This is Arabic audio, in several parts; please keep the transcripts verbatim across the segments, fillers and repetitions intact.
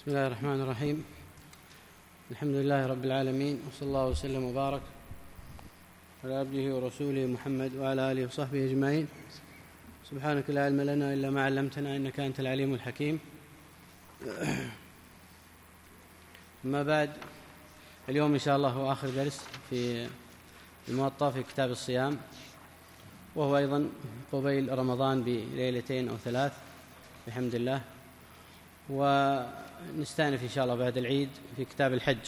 بسم الله الرحمن الرحيم. الحمد لله رب العالمين، وصلى الله وسلم وبارك على عبده ورسوله محمد وعلى آله وصحبه أجمعين. سبحانك لا علم لنا إلا ما علمتنا إنك أنت العليم الحكيم. أما بعد، اليوم إن شاء الله هو آخر درس في الموطأ في كتاب الصيام، وهو أيضا قبيل رمضان بليلتين أو ثلاث بحمد الله، ونستأنف إن شاء الله بعد العيد في كتاب الحج.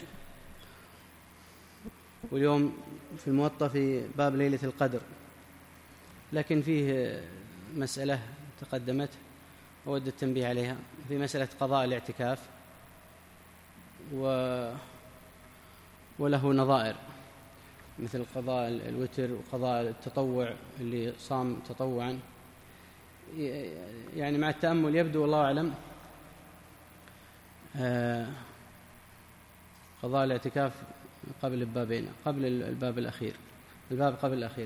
واليوم في الموطأ في باب ليلة القدر، لكن فيه مسألة تقدمت أود التنبيه عليها، في مسألة قضاء الاعتكاف و... وله نظائر، مثل قضاء الوتر وقضاء التطوع اللي صام تطوعا. يعني مع التأمل يبدو والله أعلم قضاء الاعتكاف قبل البابين، قبل الباب الأخير، الباب قبل الأخير.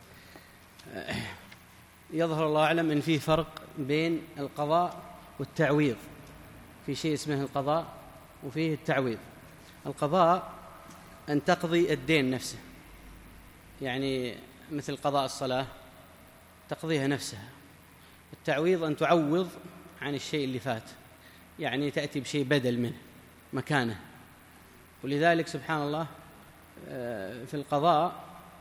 يظهر الله أعلم أن فيه فرق بين القضاء والتعويض، في شيء اسمه القضاء وفيه التعويض. القضاء أن تقضي الدين نفسه، يعني مثل قضاء الصلاة تقضيها نفسها. التعويض أن تعوض عن الشيء اللي فات، يعني تأتي بشيء بدل منه مكانه. ولذلك سبحان الله في القضاء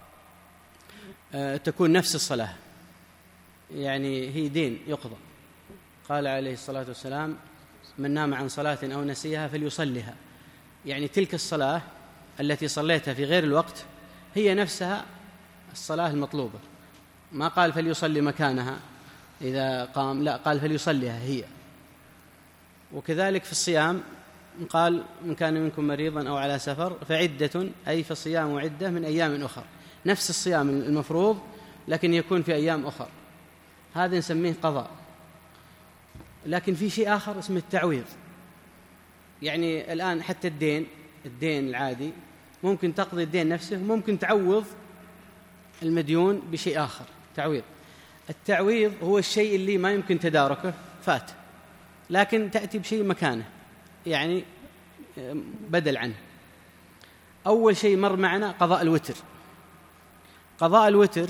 تكون نفس الصلاة، يعني هي دين يقضى. قال عليه الصلاة والسلام: من نام عن صلاة أو نسيها فليصلها. يعني تلك الصلاة التي صليتها في غير الوقت هي نفسها الصلاة المطلوبة. ما قال فليصلي مكانها إذا قام، لا، قال فليصليها هي. وكذلك في الصيام قال: من كان منكم مريضا أو على سفر فعدة، أي فصيام وعدة من أيام أخرى. نفس الصيام المفروض لكن يكون في أيام أخرى، هذا نسميه قضاء. لكن في شيء آخر اسمه التعويض. يعني الآن حتى الدين الدين العادي ممكن تقضي الدين نفسه، ممكن تعوض المديون بشيء آخر، تعويض. التعويض هو الشيء اللي ما يمكن تداركه، فات، لكن تأتي بشيء مكانه، يعني بدل عنه. أول شيء مر معنا قضاء الوتر. قضاء الوتر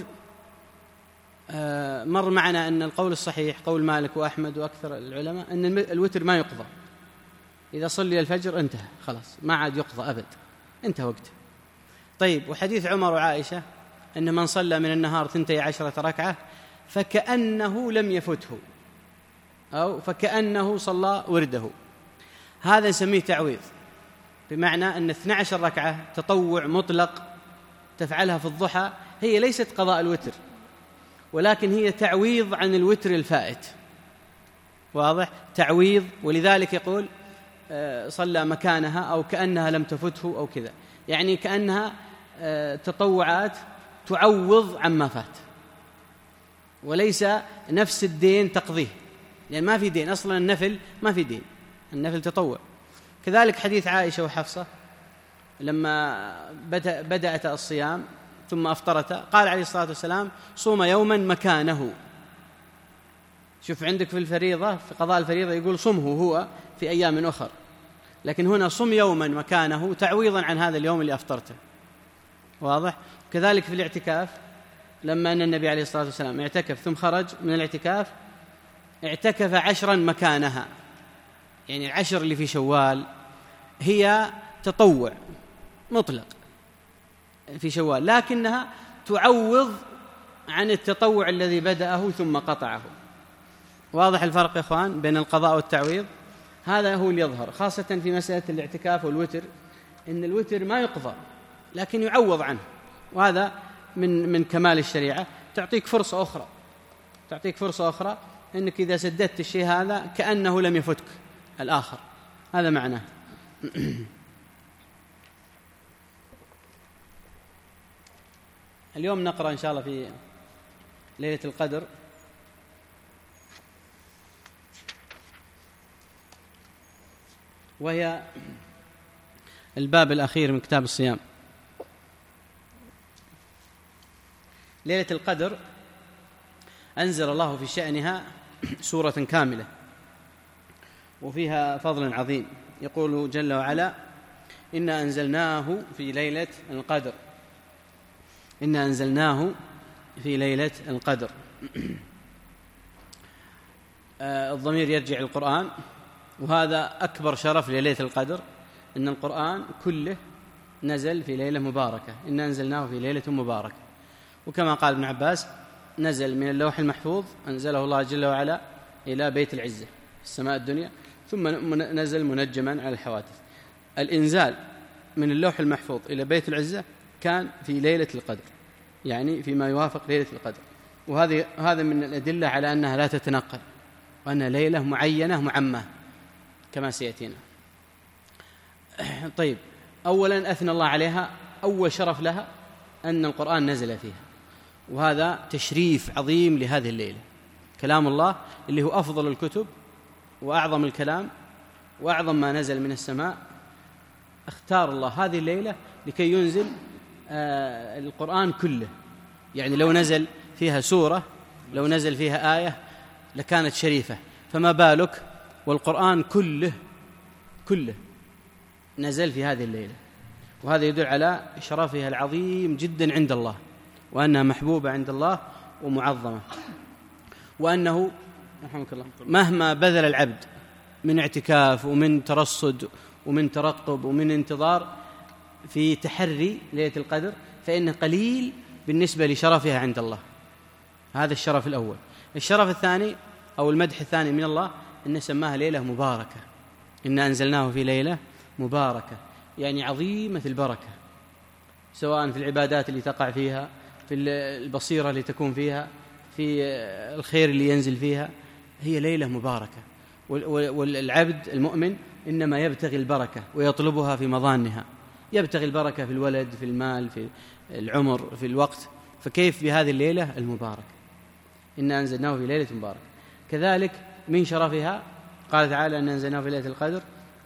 مر معنا أن القول الصحيح قول مالك وأحمد وأكثر العلماء أن الوتر ما يقضى. إذا صلي الفجر انتهى، خلاص ما عاد يقضى أبد، انتهى وقته. طيب، وحديث عمر وعائشة أن من صلى من النهار ثنتي عشرة ركعة فكأنه لم يفته، أو فكأنه صلى ورده، هذا نسميه تعويض. بمعنى أن اثنتي عشرة ركعة تطوع مطلق تفعلها في الضحى هي ليست قضاء الوتر، ولكن هي تعويض عن الوتر الفائت. واضح؟ تعويض. ولذلك يقول صلى مكانها أو كأنها لم تفته أو كذا، يعني كأنها تطوعات تعوض عما فات، وليس نفس الدين تقضيه، لأن ما في دين أصلا، النفل ما في دين، النفل تطوع. كذلك حديث عائشة وحفصة لما بدأت الصيام ثم أفطرتا، قال عليه الصلاة والسلام: صوم يوما مكانه. شوف عندك في الفريضة، في قضاء الفريضة يقول صمه هو في أيام أخر، لكن هنا صم يوما مكانه تعويضا عن هذا اليوم اللي أفطرته. واضح؟ كذلك في الاعتكاف، لما أن النبي عليه الصلاة والسلام اعتكف ثم خرج من الاعتكاف اعتكف عشرا مكانها، يعني العشر اللي في شوال هي تطوع مطلق في شوال، لكنها تعوض عن التطوع الذي بدأه ثم قطعه. واضح الفرق يا إخوان بين القضاء والتعويض؟ هذا هو اللي يظهر خاصة في مسألة الاعتكاف والوتر، إن الوتر ما يقضى لكن يعوض عنه، وهذا من من كمال الشريعة. تعطيك فرصة أخرى، تعطيك فرصة أخرى إنك إذا سددت الشيء هذا كأنه لم يفتك الآخر، هذا معناه. اليوم نقرأ إن شاء الله في ليلة القدر وهي الباب الأخير من كتاب الصيام. ليلة القدر أنزل الله في شأنها سورة كاملة وفيها فضل عظيم، يقول جل وعلا: إنا أنزلناه في ليلة القدر. إنا أنزلناه في ليلة القدر. الضمير يرجع القرآن، وهذا أكبر شرف لليلة القدر، إن القرآن كله نزل في ليلة مباركة. إنا أنزلناه في ليلة مباركة. وكما قال ابن عباس: نزل من اللوح المحفوظ، أنزله الله جل وعلا إلى بيت العزة في السماء الدنيا، ثم نزل منجما على الحوادث. الإنزال من اللوح المحفوظ إلى بيت العزة كان في ليلة القدر، يعني فيما يوافق ليلة القدر. وهذا هذا من الأدلة على أنها لا تتنقل، وأنها ليلة معينة معمة كما سيأتينا. طيب، أولا أثنى الله عليها، أول شرف لها أن القرآن نزل فيها، وهذا تشريف عظيم لهذه الليلة. كلام الله اللي هو أفضل الكتب وأعظم الكلام وأعظم ما نزل من السماء، اختار الله هذه الليلة لكي ينزل آه القرآن كله. يعني لو نزل فيها سورة، لو نزل فيها آية لكانت شريفة، فما بالك والقرآن كله كله نزل في هذه الليلة. وهذا يدل على شرفها العظيم جدا عند الله، وأنها محبوبة عند الله ومعظمة، وأنه رحمك الله مهما بذل العبد من اعتكاف ومن ترصد ومن ترقب ومن انتظار في تحري ليلة القدر، فإنه قليل بالنسبة لشرفها عند الله. هذا الشرف الأول. الشرف الثاني أو المدح الثاني من الله أنه سماها ليلة مباركة. إنا أنزلناه في ليلة مباركة، يعني عظيمة البركة، سواء في العبادات اللي تقع فيها، في البصيرة اللي تكون فيها، في الخير اللي ينزل فيها. هي ليلة مباركة، والعبد المؤمن إنما يبتغي البركة ويطلبها في مظانها، يبتغي البركة في الولد، في المال، في العمر، في الوقت، فكيف بهذه الليلة المباركة؟ إنا أنزلناه في ليلة مباركة. كذلك من شرفها قال تعالى: إنا أنزلناه في ليلة القدر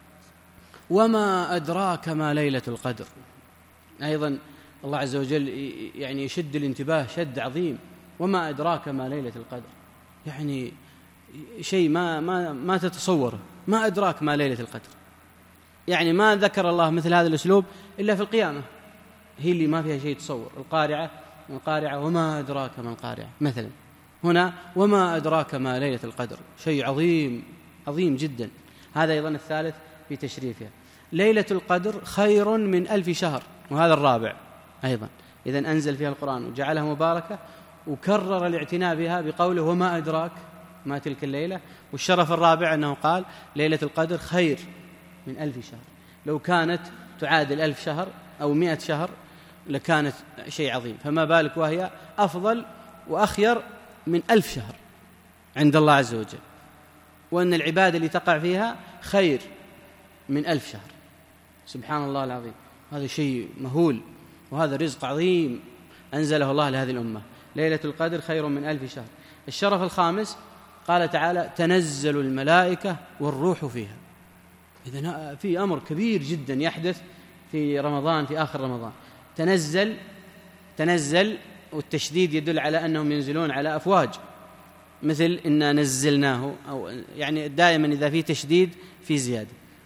وما أدراك ما ليلة القدر. أيضا الله عز وجل يعني يشد الانتباه شد عظيم: وما أدراك ما ليلة القدر، يعني شيء ما ما ما تتصوره. ما أدراك ما ليلة القدر، يعني ما ذكر الله مثل هذا الأسلوب إلا في القيامة، هي اللي ما فيها شيء تصور. القارعة القارعة وما أدراك ما القارعة مثلا. هنا وما أدراك ما ليلة القدر، شيء عظيم عظيم جدا. هذا أيضا الثالث في تشريفها. ليلة القدر خير من ألف شهر، وهذا الرابع أيضا. إذن أنزل فيها القرآن وجعلها مباركة، وكرر الاعتناء بها بقوله: وما أدراك ما تلك الليلة. والشرف الرابع أنه قال: ليلة القدر خير من ألف شهر. لو كانت تعادل ألف شهر أو مئة شهر لكانت شيء عظيم، فما بالك وهي أفضل وأخير من ألف شهر عند الله عز وجل، وأن العبادة اللي تقع فيها خير من ألف شهر. سبحان الله العظيم، هذا شيء مهول، وهذا رزق عظيم أنزله الله لهذه الأمة. ليلة القدر خير من ألف شهر. الشرف الخامس قال تعالى: تنزل الملائكة والروح فيها. إذن في أمر كبير جدا يحدث في رمضان، في آخر رمضان. تنزل تنزل والتشديد يدل على أنهم ينزلون على أفواج، مثل إنا نزلناه، أو يعني دائما إذا في تشديد في زيادة.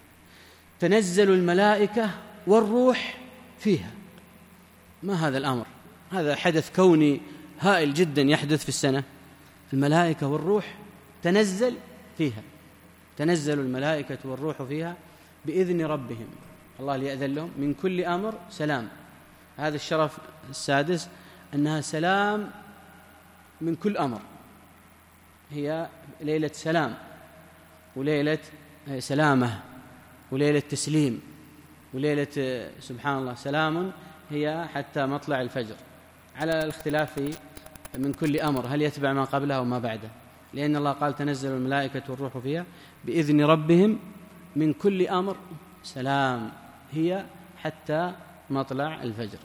تنزل الملائكة والروح فيها. ما هذا الأمر؟ هذا حدث كوني هائل جدا يحدث في السنة. الملائكة والروح تنزل فيها. تنزل الملائكة والروح فيها بإذن ربهم، الله ليأذن لهم، من كل أمر سلام. هذا الشرف السادس، أنها سلام من كل أمر. هي ليلة سلام، وليلة سلامة، وليلة تسليم، وليلة سبحان الله سلام هي حتى مطلع الفجر، على الاختلاف في من كل أمر هل يتبع ما قبله وما بعده، لأن الله قال: تنزل الملائكة والروح فيها بإذن ربهم من كل أمر سلام، هي حتى مطلع الفجر.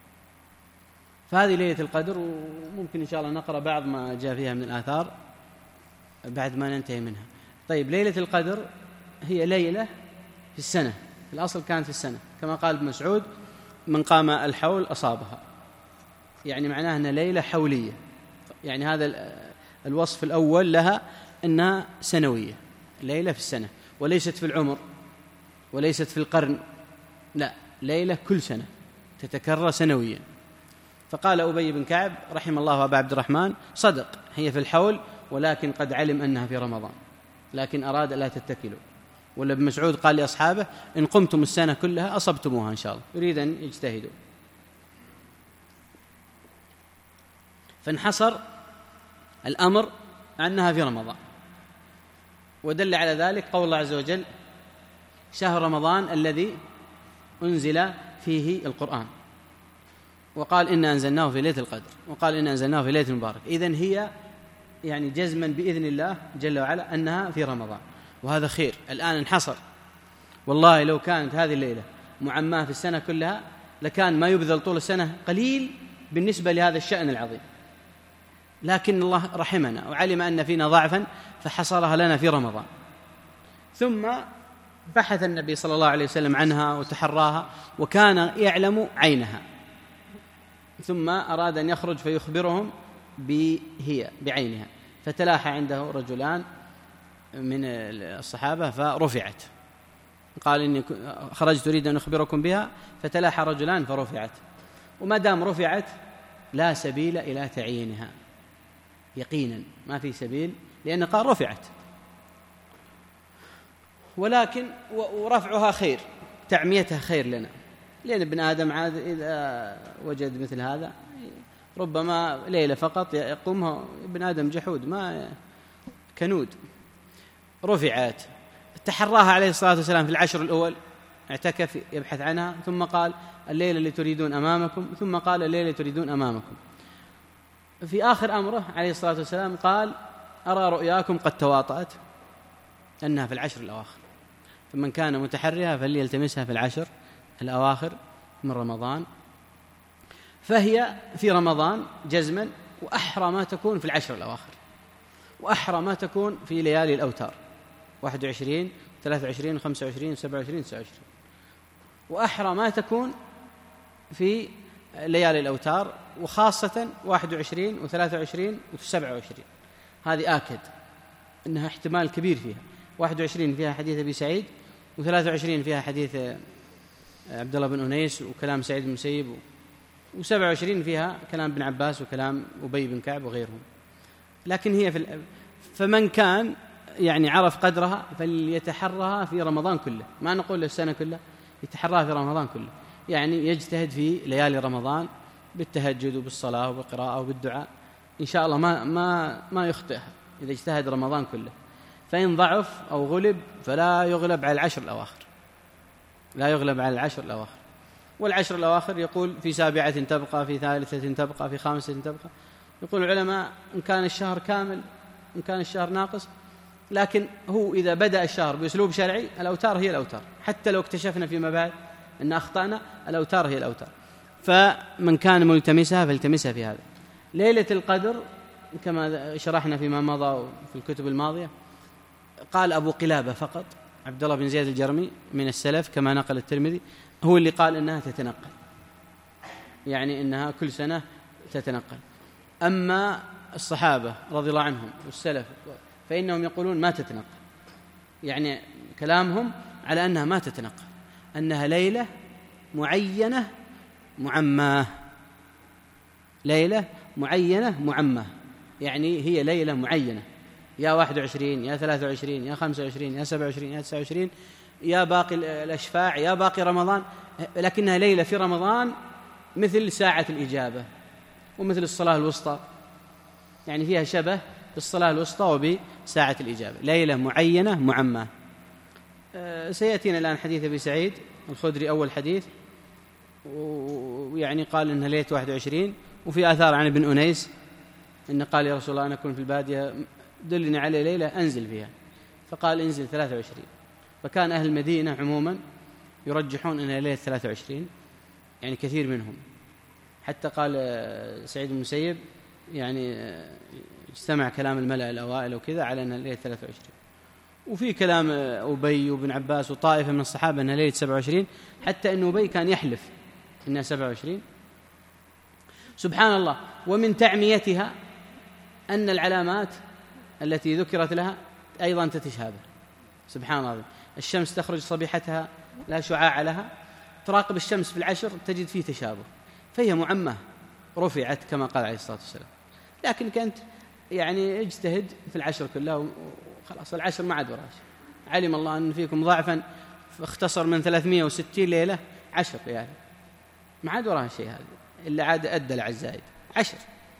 فهذه ليلة القدر، وممكن إن شاء الله نقرأ بعض ما جاء فيها من الآثار بعد ما ننتهي منها. طيب، ليلة القدر هي ليلة في السنة، في الأصل كانت في السنة، كما قال ابن مسعود: من قام الحول أصابها، يعني معناها أنها ليلة حولية. يعني هذا الوصف الأول لها أنها سنوية، ليلة في السنة وليست في العمر. وليست في القرن، لا، ليلة كل سنة تتكرر سنويا. فقال أبي بن كعب رحم الله أبا عبد الرحمن: صدق، هي في الحول، ولكن قد علم أنها في رمضان، لكن أراد لا تتكلوا. ولا ابن مسعود قال لأصحابه: إن قمتم السنة كلها أصبتموها إن شاء الله، يريد أن يجتهدوا. فانحصر الأمر أنها في رمضان. ودل على ذلك قول الله عز وجل: شهر رمضان الذي أنزل فيه القرآن، وقال إنا أنزلناه في ليلة القدر، وقال إنا أنزلناه في ليلة مبارك. إذن هي يعني جزما بإذن الله جل وعلا أنها في رمضان، وهذا خير. الآن انحصر. والله لو كانت هذه الليلة معماة في السنة كلها لكان ما يبذل طول السنة قليل بالنسبة لهذا الشأن العظيم، لكن الله رحمنا وعلم أن فينا ضعفا فحصرها لنا في رمضان. ثم بحث النبي صلى الله عليه وسلم عنها وتحراها، وكان يعلم عينها، ثم أراد أن يخرج فيخبرهم بهي بعينها، فتلاحى عنده رجلان من الصحابة فرفعت. قال: إني خرجت أريد أن أخبركم بها، فتلاحى رجلان فرفعت. وما دام رفعت لا سبيل إلى تعيينها يقينا، ما في سبيل، لأن قال رفعت. ولكن ورفعها خير، تعميتها خير لنا، لأن ابن آدم عاد إذا وجد مثل هذا ربما ليلة فقط يقومها ابن آدم جحود، ما كنود. رفعت، تحراها عليه الصلاة والسلام في العشر الأول، اعتكف يبحث عنها، ثم قال: الليلة اللي تريدون أمامكم، ثم قال: الليلة اللي تريدون أمامكم. في آخر أمره عليه الصلاة والسلام قال: أرى رؤياكم قد تواطأت أنها في العشر الأواخر، فمن كان متحرها فليلتمسها في العشر الأواخر من رمضان. فهي في رمضان جزما، وأحرى ما تكون في العشر الأواخر، وأحرى ما تكون في ليالي الأوتار واحد وعشرين ثلاثة وعشرين خمسة وعشرين سبعة وعشرين تسعة وعشرين، وأحرى ما تكون في ليالي الأوتار، وخاصة واحد وعشرين وثلاثة وعشرين وسبعة وعشرين. هذه آكد أنها احتمال كبير فيها. واحد وعشرين فيها حديث أبي سعيد، وثلاثة وعشرين فيها حديث عبد الله بن أنيس وكلام سعيد بن مسيب، وسبعة وعشرين فيها كلام ابن عباس وكلام أبي بن كعب وغيرهم. لكن هي في فمن كان يعني عرف قدرها فليتحرها في رمضان كله، ما نقول السنة كلها، يتحرها في رمضان كله، يعني يجتهد في ليالي رمضان بالتهجد وبالصلاة وبالقراءة وبالدعاء، إن شاء الله ما ما ما يخطئها إذا اجتهد رمضان كله. فإن ضعف أو غلب فلا يغلب على العشر الأواخر، لا يغلب على العشر الأواخر. والعشر الأواخر يقول في سابعة تبقى، في ثالثة تبقى، في خامسة تبقى. يقول العلماء إن كان الشهر كامل، إن كان الشهر ناقص، لكن هو إذا بدأ الشهر بأسلوب شرعي الأوتار هي الأوتار، حتى لو اكتشفنا فيما بعد أن أخطأنا، الأوتار هي الأوتار. فمن كان ملتمسها فالتمسها في هذا. ليلة القدر كما شرحنا فيما مضى في الكتب الماضية، قال أبو قلابة فقط، عبد الله بن زياد الجرمي من السلف كما نقل الترمذي، هو اللي قال إنها تتنقل، يعني إنها كل سنة تتنقل. أما الصحابة رضي الله عنهم والسلف فإنهم يقولون ما تتنقل، يعني كلامهم على أنها ما تتنقل، أنها ليلة معينة معماه، ليلة معينة معماه، يعني هي ليلة معينة، يا واحد وعشرين يا ثلاثة وعشرين يا خمسة وعشرين يا سبعة وعشرين يا تسعة وعشرين يا باقي الأشفاع يا باقي رمضان، لكنها ليلة في رمضان مثل ساعة الإجابة ومثل الصلاة الوسطى، يعني فيها شبه بالصلاة الوسطى وبساعة الإجابة، ليلة معينة معماه. أه سيأتينا الآن حديث أبي سعيد الخدري أول حديث، ويعني قال إنها ليلة واحد وعشرين، وفي آثار عن ابن أنيس إن قال يا رسول الله أنا أكون في البادية دلني على ليلة أنزل فيها، فقال انزل ثلاثة وعشرين. فكان أهل المدينة عموما يرجحون أنها ليلة ثلاثة وعشرين، يعني كثير منهم، حتى قال سعيد بن المسيب يعني اجتمع كلام الملأ الأوائل وكذا على أنها ليلة ثلاثة وعشرين. وفي كلام أبي وابن عباس وطائفة من الصحابة أنها ليلة سبعة وعشرين، حتى أن أبي كان يحلف أنها سبعة وعشرين. سبحان الله. ومن تعميتها أن العلامات التي ذكرت لها أيضا تتشابه، سبحان الله. الشمس تخرج صبيحتها لا شعاع لها، تراقب الشمس في العشر تجد فيه تشابه، فهي معمة رفعت كما قال عليه الصلاة والسلام. لكن كنت يعني اجتهد في العشر كلها وخلاص، العشر ما عاد وراش، علم الله أن فيكم ضعفا فاختصر من ثلاثمائة وستين ليلة عشر يعني ما عاد وراها شيء، هذا اللي عاد أدى العزائد عشر.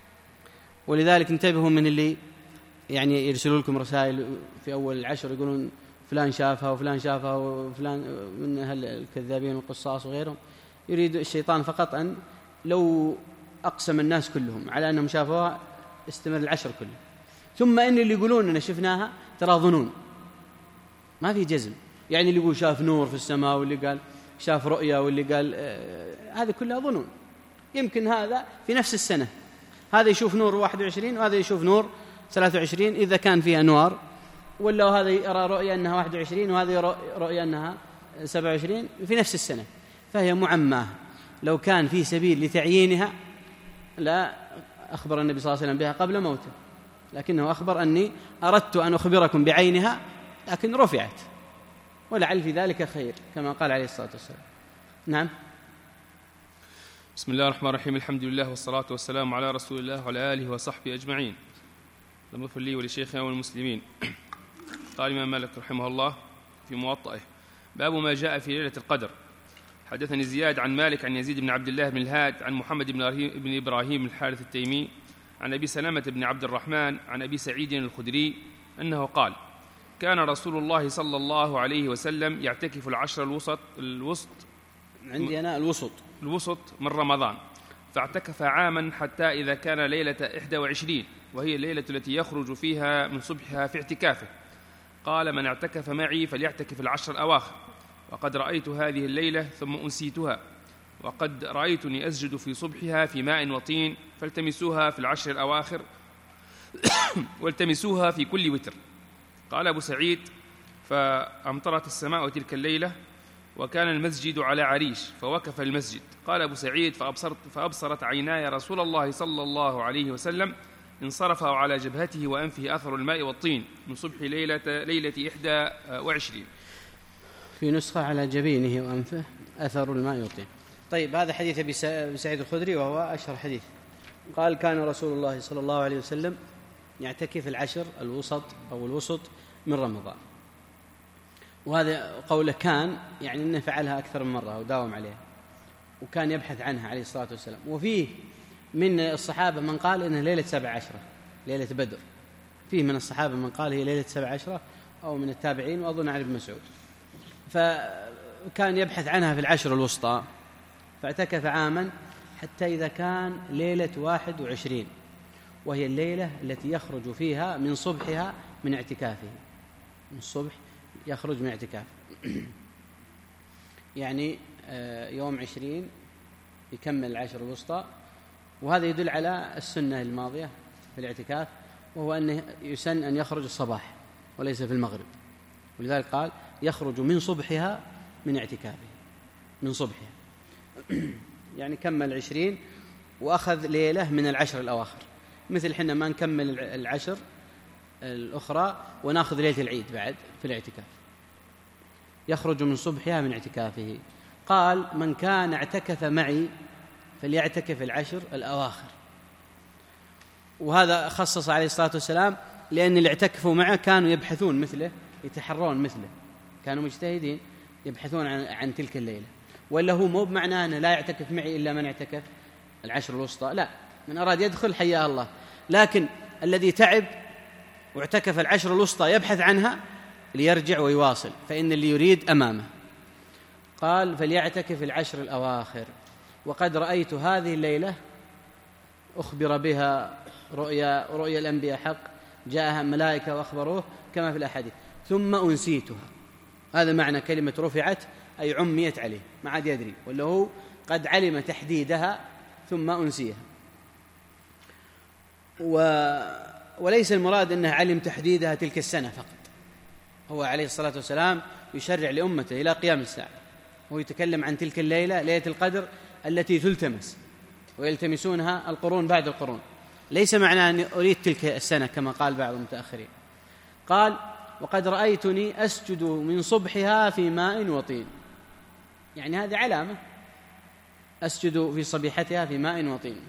ولذلك انتبهوا من اللي يعني يرسلوا لكم رسائل في أول العشر يقولون فلان شافها وفلان شافها وفلان من أهل الكذابين والقصاص وغيرهم، يريد الشيطان فقط أن لو أقسم الناس كلهم على أنهم شافوها استمر العشر كله. ثم إن اللي يقولون أن شفناها ترى ظنون، ما في جزم، يعني اللي يقول شاف نور في السماء واللي قال شاف رؤيا واللي قال آه هذه كلها ظنون. يمكن هذا في نفس السنة هذا يشوف نور واحد وعشرين وهذا يشوف نور ثلاثة وعشرين إذا كان فيها أنوار، ولا هذا يرى رؤيا أنها واحد وعشرين وهذا يرى رؤيا أنها سبعة وعشرين في نفس السنة، فهي معماه. لو كان في سبيل لتعيينها لا أخبر النبي صلى الله عليه وسلم بها قبل موته، لكنه أخبر أني أردت أن أخبركم بعينها لكن رفعت، ولعل في ذلك خير كما قال عليه الصلاة والسلام. نعم. بسم الله الرحمن الرحيم، الحمد لله والصلاة والسلام على رسول الله وعلى آله وصحبه أجمعين. لم يغفر لي ولشيخنا والمسلمين. قال الإمام مالك رحمه الله في موطئه: باب ما جاء في ليلة القدر. حدثني زياد عن مالك عن يزيد بن عبد الله بن الهاد عن محمد بن إبراهيم الحارث التيمي عن أبي سلمة بن عبد الرحمن عن أبي سعيد الخدري أنه قال: كان رسول الله صلى الله عليه وسلم يعتكف العشر الوسط الوسط عندي أنا الوسط الوسط من رمضان، فاعتكف عاما حتى إذا كان ليلة إحدى وعشرين وهي الليلة التي يخرج فيها من صبحها في اعتكافه، قال: من اعتكف معي فليعتكف العشر الأواخر، وقد رأيت هذه الليلة ثم أنسيتها، وقد رأيتني أسجد في صبحها في ماء وطين، فالتمسوها في العشر الأواخر والتمسوها في كل وتر. قال أبو سعيد: فأمطرت السماء تلك الليلة وكان المسجد على عريش فوقف المسجد. قال أبو سعيد: فأبصرت, فأبصرت عيناي رسول الله صلى الله عليه وسلم انصرف على جبهته وأنفه أثر الماء والطين من صبح ليلة, ليلة إحدى وعشرين. في نسخة على جبينه وأنفه أثر الماء والطين. طيب، هذا حديث أبي سعيد الخدري وهو أشهر حديث. قال: كان رسول الله صلى الله عليه وسلم يعتكف العشر الوسط أو الوسط من رمضان. وهذا قوله كان يعني أنه فعلها أكثر من مرة وداوم عليها، وكان يبحث عنها عليه الصلاة والسلام. وفيه من الصحابة من قال إنها ليلة سبع عشرة، ليلة بدر. فيه من الصحابة من قال هي ليلة سبع عشرة، أو من التابعين، وأظن عن ابن مسعود. فكان يبحث عنها في العشر الوسطى، فاعتكف عاما حتى إذا كان ليلة واحد وعشرين وهي الليلة التي يخرج فيها من صبحها من اعتكافه. من الصبح يخرج من اعتكاف يعني يوم عشرين يكمل العشر الوسطى. وهذا يدل على السنة الماضية في الاعتكاف، وهو أنه يسن أن يخرج الصباح وليس في المغرب، ولذلك قال يخرج من صبحها من اعتكافه، من صبحها يعني كمل عشرين وأخذ ليلة من العشر الأواخر، مثل حنا ما نكمل العشر الأخرى ونأخذ ليلة العيد بعد في الاعتكاف. يخرج من صبحها من اعتكافه. قال: من كان اعتكف معي فليعتكف العشر الأواخر. وهذا خصص عليه الصلاة والسلام لأن اللي اعتكفوا معه كانوا يبحثون مثله، يتحرون مثله، كانوا مجتهدين يبحثون عن, عن تلك الليلة. ولا هو مو بمعنى أنه لا يعتكف معي إلا من اعتكف العشر الوسطى، لا، من أراد يدخل حياه الله. لكن الذي تعب واعتكف العشر الوسطى يبحث عنها ليرجع ويواصل، فإن اللي يريد أمامه. قال: فليعتكف العشر الأواخر، وقد رأيت هذه الليلة أخبر بها رؤيا رؤيا الأنبياء حق، جاءها ملائكة وأخبروه كما في الأحاديث، ثم أنسيتها. هذا معنى كلمة رفعت، أي عميت عليه، ما عاد يدري، ولا هو قد علم تحديدها ثم أنسيها. و... وليس المراد أنه علم تحديدها تلك السنة فقط، هو عليه الصلاة والسلام يشرع لأمته إلى قيام الساعة، هو يتكلم عن تلك الليلة، ليلة القدر التي تلتمس ويلتمسونها القرون بعد القرون، ليس معنى أن أريد تلك السنة كما قال بعض المتأخرين. قال: وقد رأيتني أسجد من صبحها في ماء وطين، يعني هذه علامة، أسجد في صبيحتها في ماء وطين.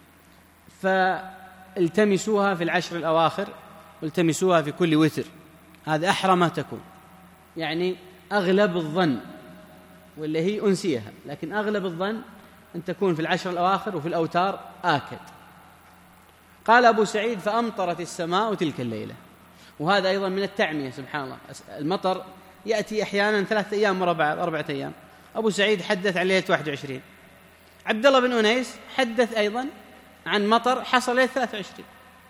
فالتمسوها في العشر الأواخر، والتمسوها في كل وتر، هذا أحرى ما تكون، يعني أغلب الظن، واللي هي أنسيها، لكن أغلب الظن أن تكون في العشر الأواخر وفي الأوتار آكد. قال أبو سعيد: فأمطرت السماء تلك الليلة. وهذا أيضا من التعمية، سبحان الله، المطر يأتي أحيانا ثلاثة أيام ورا بعض، أربعة أيام. أبو سعيد حدث عن ليلة واحد وعشرين، عبد الله بن أنيس حدث أيضا عن مطر حصل ليلة ثلاثة وعشرين،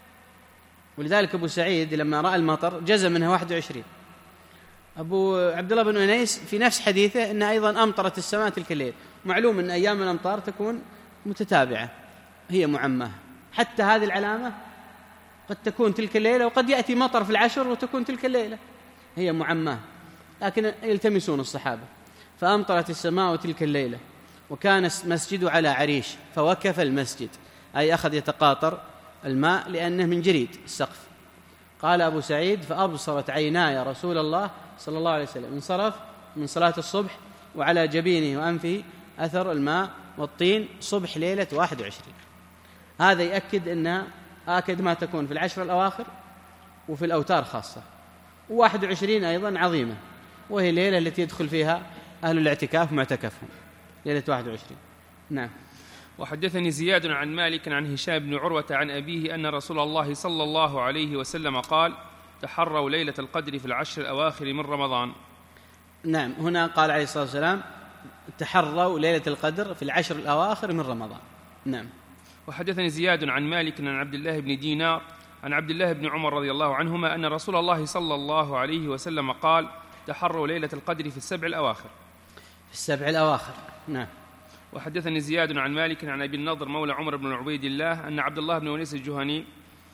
ولذلك أبو سعيد لما رأى المطر جزم منها واحد وعشرين. أبو عبد الله بن أنيس في نفس حديثه أن أيضا أمطرت السماء تلك الليل. معلوم أن أيام الأمطار تكون متتابعة، هي معمة، حتى هذه العلامة قد تكون تلك الليلة، وقد يأتي مطر في العشر وتكون تلك الليلة، هي معمة، لكن يلتمسون الصحابة. فأمطرت السماء تلك الليلة، وكان المسجد على عريش، فوكف المسجد، أي أخذ يتقاطر الماء لأنه من جريد السقف. قال أبو سعيد: فأبصرت عيناي رسول الله صلى الله عليه وسلم، انصرف من صلاة الصبح وعلى جبينه وأنفه أثر الماء والطين صبح ليلة واحد وعشرين. هذا يأكد أنها آكد ما تكون في العشر الأواخر وفي الأوتار خاصة. وواحد وعشرين أيضا عظيمة، وهي الليلة التي يدخل فيها أهل الاعتكاف معتكفهم، ليلة واحد وعشرين. نعم. وحدثني زياد عن مالك عن هشام بن عروة عن أبيه أن رسول الله صلى الله عليه وسلم قال: تحروا ليلة القدر في العشر الأواخر من رمضان. نعم، هنا قال عليه الصلاة والسلام: تحروا ليلة القدر في العشر الأواخر من رمضان. نعم. وحدثني زياد عن مالك عن عبد الله بن دينار عن عبد الله بن عمر رضي الله عنهما أن رسول الله صلى الله عليه وسلم قال: تحروا ليلة القدر في السبع الأواخر. في السبع الأواخر. نعم. وحدثني زياد عن مالك عن أبي النضر مولى عمر بن عبيد الله أن عبد الله بن أنيس الجهني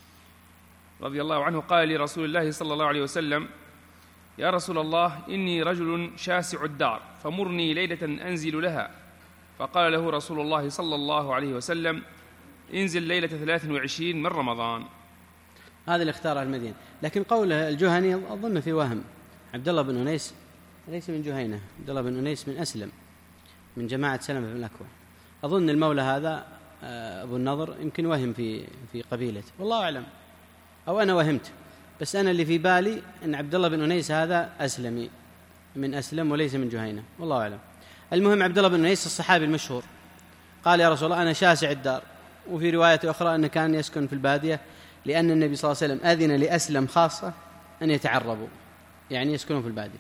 رضي الله عنه قال لرسول الله صلى الله عليه وسلم: يا رسول الله، إني رجل شاسع الدار، فمرني ليلة أنزل لها. فقال له رسول الله صلى الله عليه وسلم: انزل ليلة ثلاث وعشرين من رمضان. هذا اللي اختاره المدينة. لكن قوله الجهني أظن في وهم، عبد الله بن أنيس ليس من جهينة، عبد الله بن أنيس من أسلم، من جماعة سلمة بن الأكوع. أظن المولى هذا أبو النضر يمكن وهم في في قبيلته، والله أعلم، أو أنا وهمت، بس أنا اللي في بالي أن عبد الله بن أنيس هذا أسلمي من أسلم وليس من جهينة، والله أعلم. المهم عبد الله بن أنيس الصحابي المشهور قال: يا رسول الله، أنا شاسع الدار. وفي رواية أخرى أنه كان يسكن في البادية، لأن النبي صلى الله عليه وسلم أذن لأسلم خاصة أن يتعربوا، يعني يسكنون في البادية.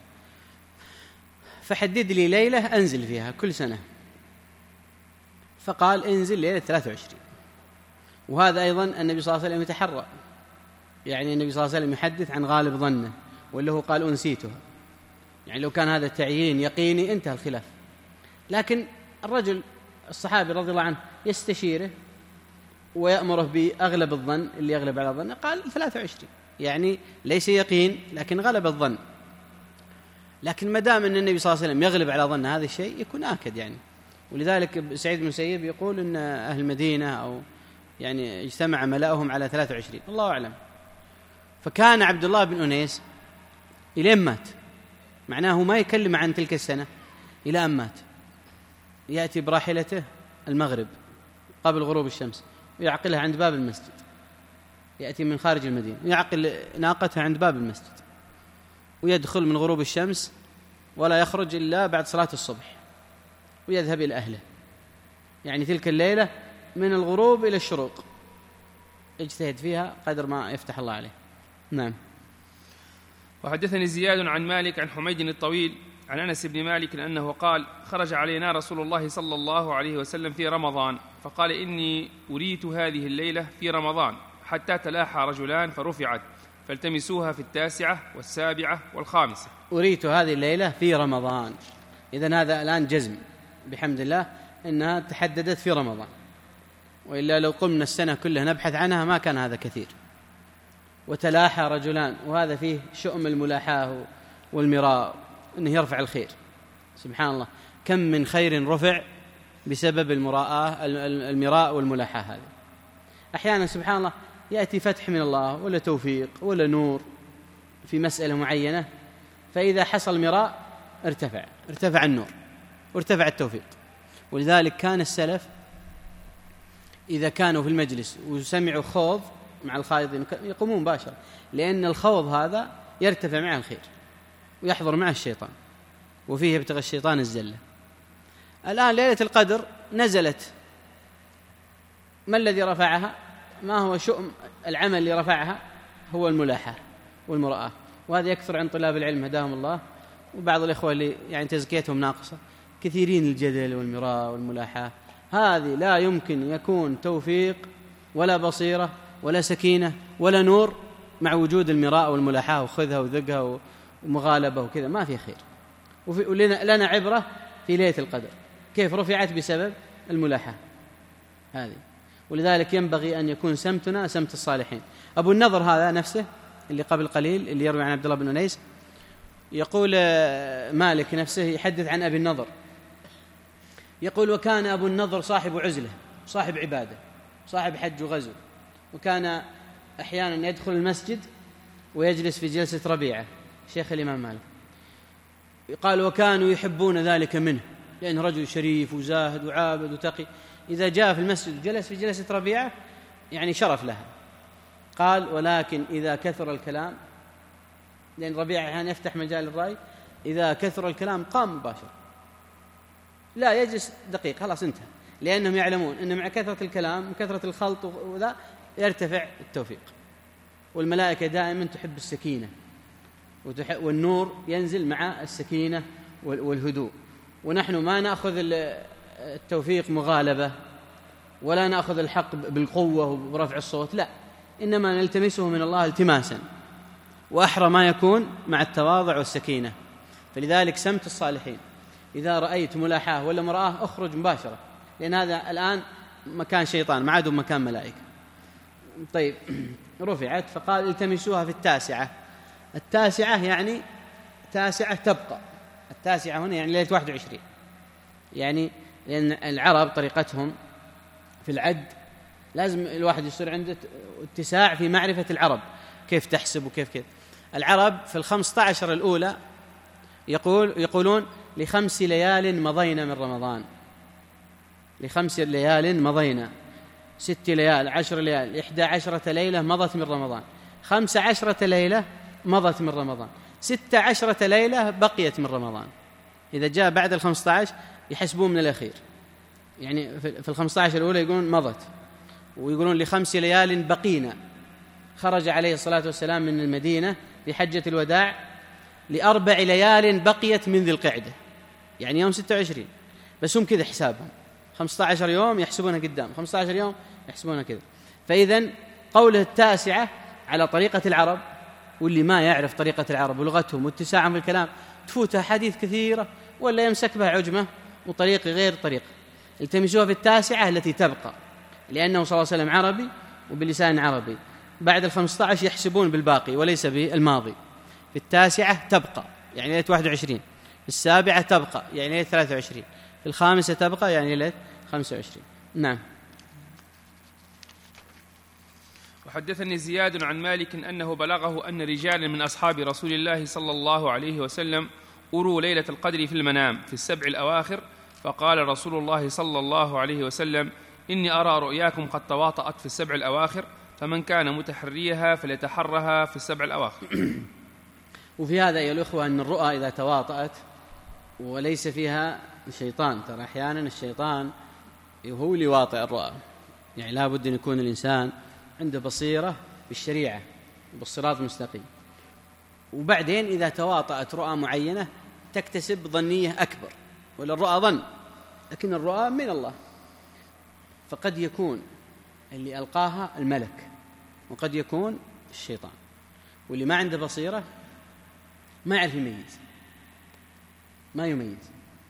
فحدد لي ليلة أنزل فيها كل سنة، فقال: انزل ليلة ثلاثة وعشرين. وهذا أيضا النبي صلى الله عليه وسلم يتحرى، يعني النبي صلى الله عليه وسلم يحدث عن غالب ظنه، واللي هو قال: أنسيتها، يعني لو كان هذا التعيين يقيني انتهى الخلاف. لكن الرجل الصحابي رضي الله عنه يستشيره ويأمره بأغلب الظن، اللي يغلب على الظن قال ثلاثة وعشرين، يعني ليس يقين لكن غلب الظن. لكن ما دام أن النبي صلى الله عليه وسلم يغلب على ظن هذا الشيء يكون آكد يعني. ولذلك سعيد بن المسيب يقول أن أهل المدينة أو يعني اجتمع ملأهم على ثلاثة وعشرين، الله أعلم. فكان عبد الله بن أنيس إلى أن مات، معناه ما يكلم عن تلك السنة إلى أن مات، يأتي براحلته المغرب قبل غروب الشمس ويعقلها عند باب المسجد، يأتي من خارج المدينة ويعقل ناقته عند باب المسجد، ويدخل من غروب الشمس ولا يخرج إلا بعد صلاة الصبح، ويذهب إلى أهله، يعني تلك الليلة من الغروب إلى الشروق يجتهد فيها قدر ما يفتح الله عليه. نعم. وحدثني زياد عن مالك عن حميد الطويل عن أنس بن مالك أنه قال: خرج علينا رسول الله صلى الله عليه وسلم في رمضان، فقال: إني أريت هذه الليلة في رمضان حتى تلاحى رجلان فرفعت، فالتمسوها في التاسعة والسابعة والخامسة. أريت هذه الليلة في رمضان، إذن هذا الآن جزم بحمد الله أنها تحددت في رمضان، وإلا لو قمنا السنة كلها نبحث عنها ما كان هذا كثير. وتلاحى رجلان، وهذا فيه شؤم الملاحاة والمراء، أنه يرفع الخير، سبحان الله، كم من خير رفع بسبب المراءة المراء والملاحاة هذه. أحيانا سبحان الله يأتي فتح من الله ولا توفيق ولا نور في مسألة معينة، فإذا حصل مراء ارتفع ارتفع النور وارتفع التوفيق. ولذلك كان السلف إذا كانوا في المجلس وسمعوا خوض مع الخائضين يقومون مباشرة، لأن الخوض هذا يرتفع معه الخير ويحضر معه الشيطان، وفيه يبتغى الشيطان الزلة. الآن ليلة القدر نزلت، ما الذي رفعها؟ ما هو شؤم العمل اللي رفعها؟ هو الملاحة والمرآة. وهذا يكثر عن طلاب العلم هداهم الله، وبعض الإخوة اللي يعني تزكيتهم ناقصة كثيرين الجدل والمراء والملاحة. هذه لا يمكن يكون توفيق ولا بصيرة ولا سكينة ولا نور مع وجود المراء والملاحة وخذها وذقها ومغالبة وكذا، ما في خير. ولنا لنا عبرة في ليلة القدر كيف رفعت بسبب الملاحة هذه. ولذلك ينبغي أن يكون سمتنا سمت الصالحين. أبو النضر هذا نفسه اللي قبل قليل اللي يروي عن عبد الله بن أنيس، يقول مالك نفسه يحدث عن أبي النضر، يقول: وكان أبو النضر صاحب عزلة، صاحب عبادة، صاحب حج وغزو، وكان أحيانا يدخل المسجد ويجلس في جلسة ربيعة شيخ الإمام مالك. قال: وكانوا يحبون ذلك منه، لأنه رجل شريف وزاهد وعابد وتقي. إذا جاء في المسجد وجلس في جلسة ربيعة يعني شرف لها. قال: ولكن إذا كثر الكلام، لأن ربيعة أحيانا يفتح مجال الرأي، إذا كثر الكلام قام مباشر، لا يجلس دقيقة، خلاص انتهى، لأنهم يعلمون أن مع كثرة الكلام وكثرة الخلط وذا يرتفع التوفيق. والملائكة دائما تحب السكينة، والنور ينزل مع السكينة والهدوء. ونحن ما نأخذ التوفيق مغالبة، ولا نأخذ الحق بالقوة وبرفع الصوت، لا، إنما نلتمسه من الله التماسا، وأحرى ما يكون مع التواضع والسكينة. فلذلك سمت الصالحين، إذا رأيت ملاحاه ولا مرآه أخرج مباشرة، لأن هذا الآن مكان شيطان، ما عاد مكان ملائكة. طيب رفعت، فقال: التمسوها في التاسعة. التاسعة يعني تاسعة تبقى، التاسعة هنا يعني ليلة واحد وعشرين، يعني لأن العرب طريقتهم في العد لازم الواحد يصير عنده اتساع في معرفة العرب كيف تحسب وكيف كذا. العرب في الخمسة عشر الأولى يقول يقولون لخمس ليال مضينا من رمضان، لخمس ليال مضينا، ست ليال، عشر ليال، إحدى عشرة ليلة مضت من رمضان، خمس عشرة ليلة مضت من رمضان، ست عشرة ليلة بقيت من رمضان. إذا جاء بعد الخمسة عشر يحسبون من الأخير، يعني في الخمسة عشر الأولى يقولون مضت، ويقولون لخمس ليال بقينا. خرج عليه الصلاة والسلام من المدينة في حجة الوداع لأربع ليال بقيت من ذي القعدة، يعني يوم ستة وعشرين، بس هم كذا حسابهم، خمسة عشر يوم يحسبونها قدام، خمسة عشر يوم يحسبونها كذا. فإذن قوله التاسعة على طريقة العرب، واللي ما يعرف طريقة العرب ولغتهم واتساعهم في الكلام تفوتها حديث كثيرة، ولا يمسك بها عجمة وطريق غير طريق. التمسوها في التاسعة التي تبقى، لأنه صلى الله عليه وسلم عربي وبلسان عربي. بعد الخمسة عشر يحسبون بالباقي وليس بالماضي. في التاسعة تبقى يعني ليلة واحد وعشرين، في السابعة تبقى يعني ليلة ثلاثة وعشرين، في الخامسة تبقى يعني ليلة خمسة وعشرين. نعم. وحدثني زياد عن مالك أنه بلغه أن رجالا من أصحاب رسول الله صلى الله عليه وسلم أروا ليلة القدر في المنام في السبع الأواخر، فقال رسول الله صلى الله عليه وسلم: إني أرى رؤياكم قد تواطأت في السبع الأواخر، فمن كان متحريها فليتحرها في السبع الأواخر. وفي هذا أيها الأخوة أن الرؤى إذا تواطأت وليس فيها شيطان، ترى أحيانا الشيطان هو اللي واطئ الرؤى، يعني لا بد أن يكون الإنسان عنده بصيرة بالشريعة بالصراط المستقيم. وبعدين إذا تواطأت رؤى معينة تكتسب ظنية أكبر، ولا الرؤى ظن، لكن الرؤى من الله، فقد يكون اللي ألقاها الملك وقد يكون الشيطان. واللي ما عنده بصيرة ما يعرف يميز، ما يميز.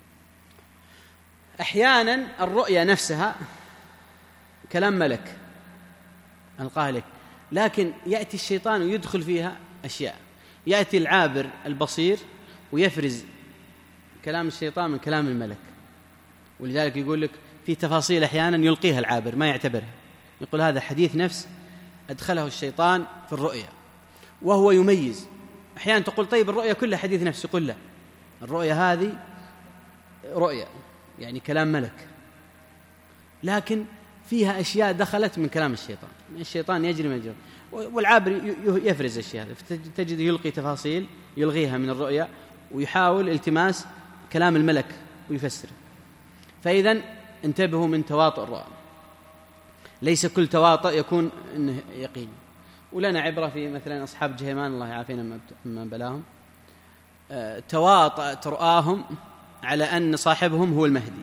أحيانا الرؤيا نفسها كلام ملك ألقاه لك، لكن يأتي الشيطان ويدخل فيها أشياء، يأتي العابر البصير ويفرز كلام الشيطان من كلام الملك. ولذلك يقول لك في تفاصيل أحيانا يلقيها العابر ما يعتبرها، يقول هذا حديث نفس أدخله الشيطان في الرؤيا، وهو يميز أحيانا تقول طيب الرؤية كلها حديث نفس، يقول لا، الرؤية هذه رؤية يعني كلام ملك، لكن فيها أشياء دخلت من كلام الشيطان، الشيطان يجري مجرى، والعابر يفرز الشيء هذا، تجد يلقي تفاصيل يلغيها من الرؤيا ويحاول التماس كلام الملك ويفسره. فإذن انتبهوا من تواطؤ الرؤى، ليس كل تواطؤ يكون إنه يقين. ولنا عبرة في مثلا أصحاب جهيمان الله يعافينا مما بلاهم، تواطأت رؤاهم على أن صاحبهم هو المهدي،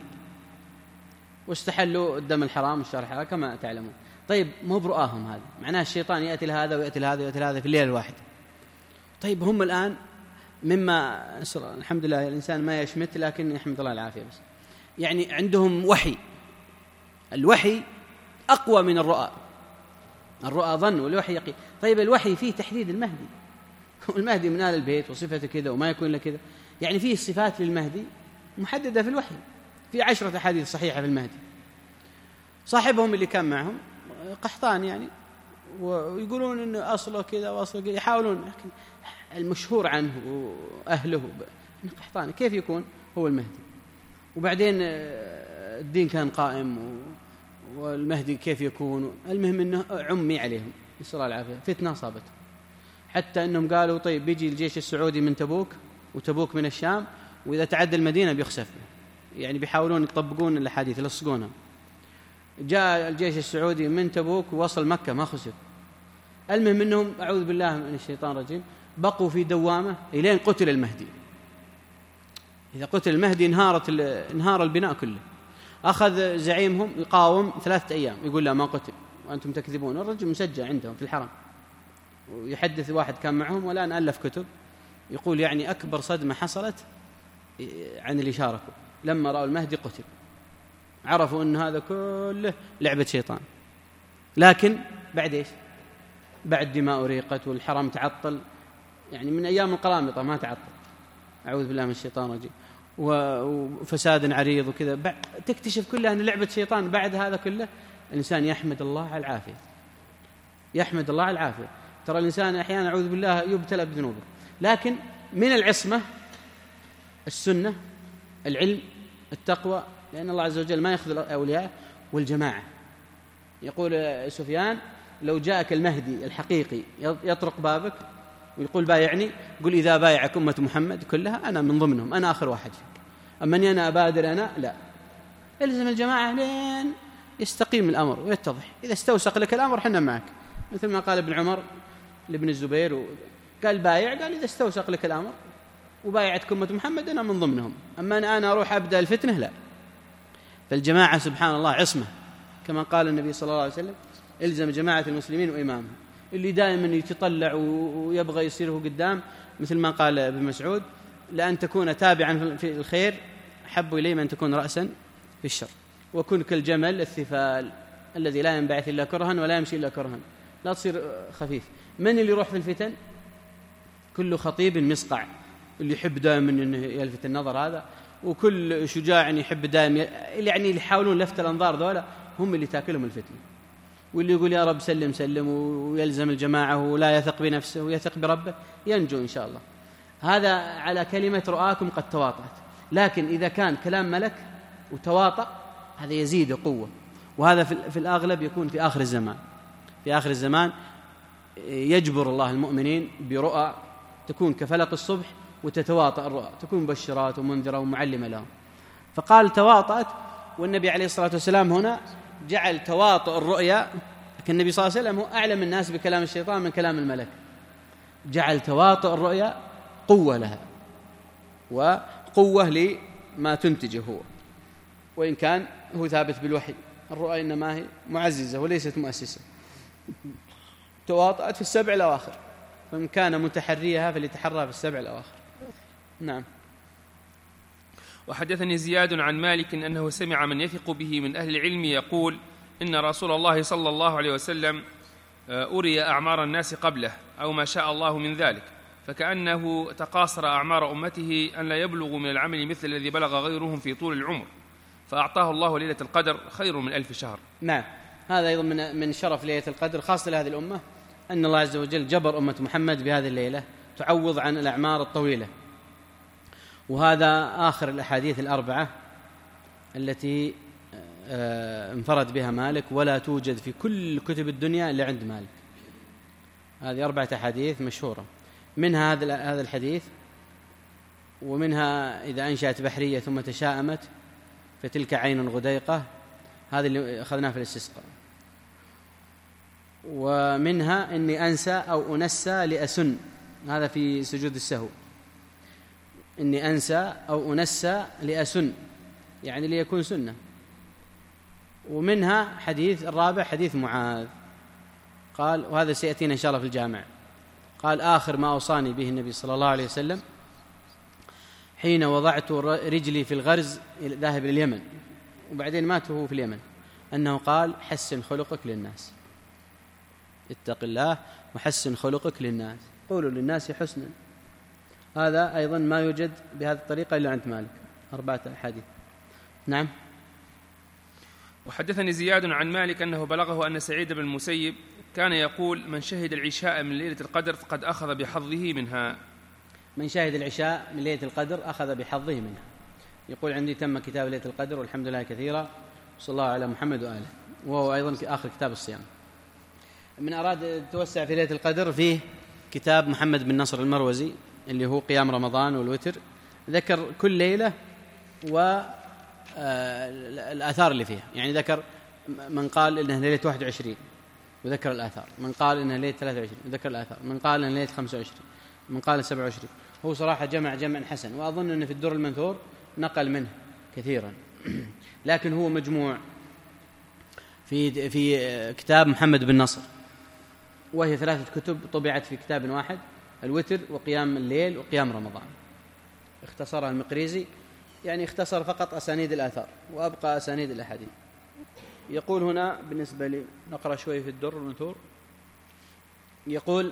واستحلوا الدم الحرام والشهر الحرام كما تعلمون. طيب مو برؤاهم هذا، معناه الشيطان يأتي لهذا ويأتي لهذا ويأتي لهذا في الليل الواحد. طيب هم الآن مما الحمد لله الإنسان ما يشمت، لكن يحمد الله العافية، بس يعني عندهم وحي، الوحي أقوى من الرؤى، الرؤى ظن والوحي يقين. طيب الوحي فيه تحديد المهدي، والمهدي من آل البيت وصفته كذا وما يكون له كذا، يعني فيه صفات للمهدي محددة في الوحي، في عشرة أحاديث صحيحة في المهدي. صاحبهم اللي كان معهم قحطان يعني، ويقولون إنه أصله كذا وأصله كذا، يحاولون، المشهور عنه وأهله إنه قحطان، كيف يكون هو المهدي؟ وبعدين الدين كان قائم والمهدي كيف يكون؟ المهم إنه عمي عليهم نسأل الله العافية، فتنة صابته، حتى إنهم قالوا طيب بيجي الجيش السعودي من تبوك وتبوك من الشام، وإذا تعدى المدينة بيخسف، يعني بيحاولون يطبقون الأحاديث يلصقونها. جاء الجيش السعودي من تبوك ووصل مكة ما خسف. المهم إنهم أعوذ بالله من الشيطان الرجيم بقوا في دوامة إلين قتل المهدي. إذا قتل المهدي انهارت انهار البناء كله. أخذ زعيمهم يقاوم ثلاثة أيام يقول لا ما قتل وأنتم تكذبون، الرجل مسجل عندهم في الحرم، ويحدث واحد كان معهم والآن ألف كتب يقول يعني أكبر صدمة حصلت عن اللي شاركوا لما رأوا المهدي قتل، عرفوا أن هذا كله لعبة شيطان. لكن بعد إيش؟ بعد دماء أريقت والحرم تعطل، يعني من أيام القرامطة ما تعطل، أعوذ بالله من الشيطان الرجيم، وفساد عريض وكذا، تكتشف كلها أن لعبة شيطان. بعد هذا كله الإنسان يحمد الله على العافية، يحمد الله على العافية. ترى الإنسان أحيانا أعوذ بالله يبتلى بذنوبه، لكن من العصمة السنة، العلم، التقوى، لأن الله عز وجل ما يأخذ الأولياء والجماعة. يقول سفيان لو جاءك المهدي الحقيقي يطرق بابك ويقول بايعني، قل إذا بايعك أمة محمد كلها أنا من ضمنهم، أنا آخر واحد فيك، أما أنا أبادر أنا لا. إلزم الجماعة لين يستقيم الأمر ويتضح. إذا استوسق لك الأمر حنا معك، مثل ما قال ابن عمر لابن الزبير، قال بايع، قال إذا استوسق لك الأمر وبايعتك أمة محمد أنا من ضمنهم، أما أنا, أنا أروح أبدأ الفتنة لا. فالجماعة سبحان الله عصمة، كما قال النبي صلى الله عليه وسلم إلزم جماعة المسلمين وإمامهم. اللي دائما يتطلع ويبغى يصيره قدام، مثل ما قال ابن مسعود لأن تكون تابعا في الخير أحب إلي من تكون رأسا في الشر، وكن كالجمل الثفال الذي لا ينبعث إلا كرها ولا يمشي إلا كرها، لا تصير خفيف. من اللي يروح في الفتن؟ كل خطيب مصقع، اللي يحب دائما أنه يلفت النظر هذا، وكل شجاع يحب دائما، يعني اللي يحاولون لفت الأنظار ذولا هم اللي تاكلهم الفتنة. واللي يقول يا رب سلم سلم ويلزم الجماعة ولا يثق بنفسه ويثق بربه ينجو إن شاء الله. هذا على كلمة رؤاكم قد تواطأت. لكن إذا كان كلام ملك وتواطأ هذا يزيد قوة، وهذا في الأغلب يكون في آخر الزمان. في آخر الزمان يجبر الله المؤمنين برؤى تكون كفلق الصبح وتتواطأ الرؤى، تكون مبشرات ومنذرة ومعلمة لهم. فقال تواطأت، والنبي عليه الصلاة والسلام هنا جعل تواطؤ الرؤيا، لكن النبي صلى الله عليه وسلم هو أعلم الناس بكلام الشيطان من كلام الملك، جعل تواطؤ الرؤيا قوة لها وقوة لما تنتجه هو، وإن كان هو ثابت بالوحي. الرؤى إنما هي معززة وليست مؤسسة. تواطأت في السبع الأواخر، فمن كان متحريها فليتحرى في السبع الأواخر. نعم. وحدثني زياد عن مالك أنه سمع من يثق به من أهل العلم يقول إن رسول الله صلى الله عليه وسلم أري أعمار الناس قبله أو ما شاء الله من ذلك، فكأنه تقاصر أعمار أمته أن لا يبلغوا من العمل مثل الذي بلغ غيرهم في طول العمر، فأعطاه الله ليلة القدر خير من ألف شهر. نعم، هذا أيضا من من شرف ليلة القدر خاصة لهذه الأمة، أن الله عز وجل جبر أمة محمد بهذه الليلة تعوض عن الأعمار الطويلة. وهذا آخر الأحاديث الأربعة التي انفرد بها مالك، ولا توجد في كل كتب الدنيا إلا عند مالك. هذه أربعة أحاديث مشهورة، منها هذا هذا الحديث، ومنها إذا أنشأت بحرية ثم تشاءمت فتلك عين غديقة، هذا اللي أخذناه في الاستسقاء. ومنها إني أنسى أو أنسى لأسن، هذا في سجود السهو، إني أنسى أو أنسى لأسن يعني ليكون سنة. ومنها حديث الرابع حديث معاذ قال، وهذا سيأتينا إن شاء الله في الجامع، قال آخر ما أوصاني به النبي صلى الله عليه وسلم حين وضعت رجلي في الغرز ذاهب لليمن، وبعدين مات وهو في اليمن، أنه قال حسن خلقك للناس، اتق الله وحسن خلقك للناس، قولوا للناس حسنا. هذا أيضا ما يوجد بهذه الطريقة إلا عند مالك، أربعة أحاديث. نعم. وحدثني زياد عن مالك أنه بلغه أن سعيد بن المسيب كان يقول من شهد العشاء من ليلة القدر فقد أخذ بحظه منها. من شهد العشاء من ليلة القدر أخذ بحظه منها. يقول عندي تم كتاب ليلة القدر والحمد لله كثيرا، وصلى الله على محمد وآله، وهو أيضا آخر كتاب الصيام. من أراد التوسع في ليلة القدر فيه كتاب محمد بن نصر المروزي اللي هو قيام رمضان والوتر، ذكر كل ليلة والآثار اللي فيها، يعني ذكر من قال إنها ليلة واحد وعشرين وذكر الآثار، من قال إنها ليلة ثلاثة وعشرين وذكر الآثار، من قال إنها ليلة خمسة وعشرين، من قال سبعة وعشرين. هو صراحة جمع جمع حسن، وأظن أنه في الدر المنثور نقل منه كثيرا لكن هو مجموع في في كتاب محمد بن نصر، وهي ثلاثة كتب طبعت في كتاب واحد، الوتر وقيام الليل وقيام رمضان. اختصرها المقريزي، يعني اختصر فقط أسانيد الآثار وأبقى أسانيد الأحاديث. يقول هنا بالنسبة لي نقرأ شوي في الدر المنثور، يقول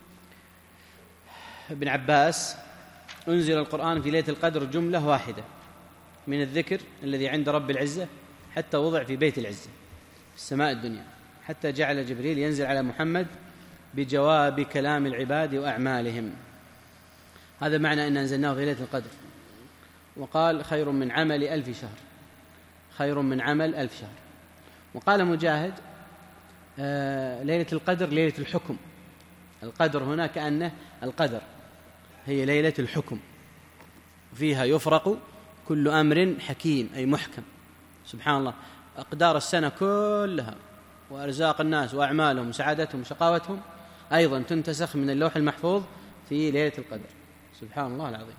ابن عباس أنزل القرآن في ليلة القدر جملة واحدة من الذكر الذي عند رب العزة حتى وضع في بيت العزة في السماء الدنيا، حتى جعل جبريل ينزل على محمد بجواب كلام العباد وأعمالهم. هذا معنى أن أنزلناه في ليلة القدر. وقال خير من عمل ألف شهر، خير من عمل ألف شهر. وقال مجاهد آه ليلة القدر ليلة الحكم، القدر هنا كأنه القدر هي ليلة الحكم، فيها يفرق كل أمر حكيم أي محكم. سبحان الله، أقدار السنة كلها وأرزاق الناس وأعمالهم وسعادتهم وشقاوتهم أيضا تنتسخ من اللوح المحفوظ في ليلة القدر. سبحان الله العظيم.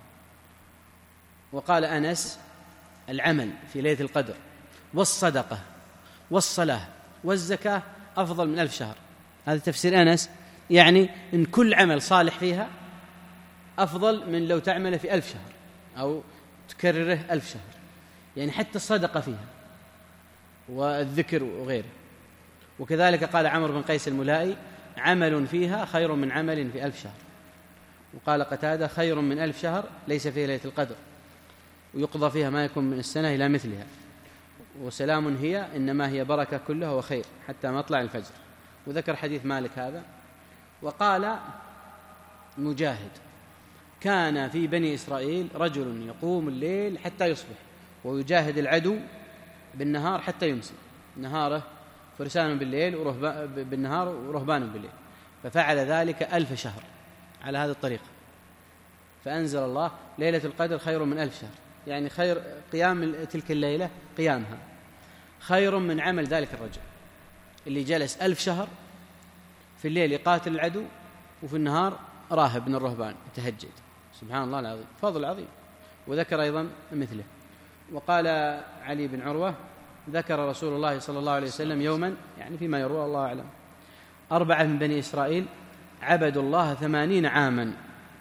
وقال أنس العمل في ليلة القدر والصدقة والصلاة والزكاة أفضل من ألف شهر. هذا تفسير أنس، يعني إن كل عمل صالح فيها أفضل من لو تعمل في ألف شهر أو تكرره ألف شهر، يعني حتى الصدقة فيها والذكر وغيره. وكذلك قال عمرو بن قيس الملائي عمل فيها خير من عمل في ألف شهر. وقال قتادة خير من ألف شهر ليس فيه ليلة القدر، ويقضى فيها ما يكون من السنة إلى مثلها، وسلام هي إنما هي بركة كلها وخير حتى مطلع الفجر. وذكر حديث مالك هذا. وقال مجاهد كان في بني إسرائيل رجل يقوم الليل حتى يصبح ويجاهد العدو بالنهار حتى يمسي، نهاره فرسان بالليل ورهبان بالنهار ورهبان بالليل، ففعل ذلك ألف شهر على هذه الطريقة، فأنزل الله ليلة القدر خير من ألف شهر، يعني خير قيام تلك الليلة قيامها خير من عمل ذلك الرجل اللي جلس ألف شهر في الليل يقاتل العدو وفي النهار راهب من الرهبان يتهجد. سبحان الله العظيم، فضل عظيم. وذكر أيضا مثله. وقال علي بن عروة ذكر رسول الله صلى الله عليه وسلم يوما، يعني فيما يروى الله أعلم، أربعة من بني إسرائيل عبدوا الله ثمانين عاما،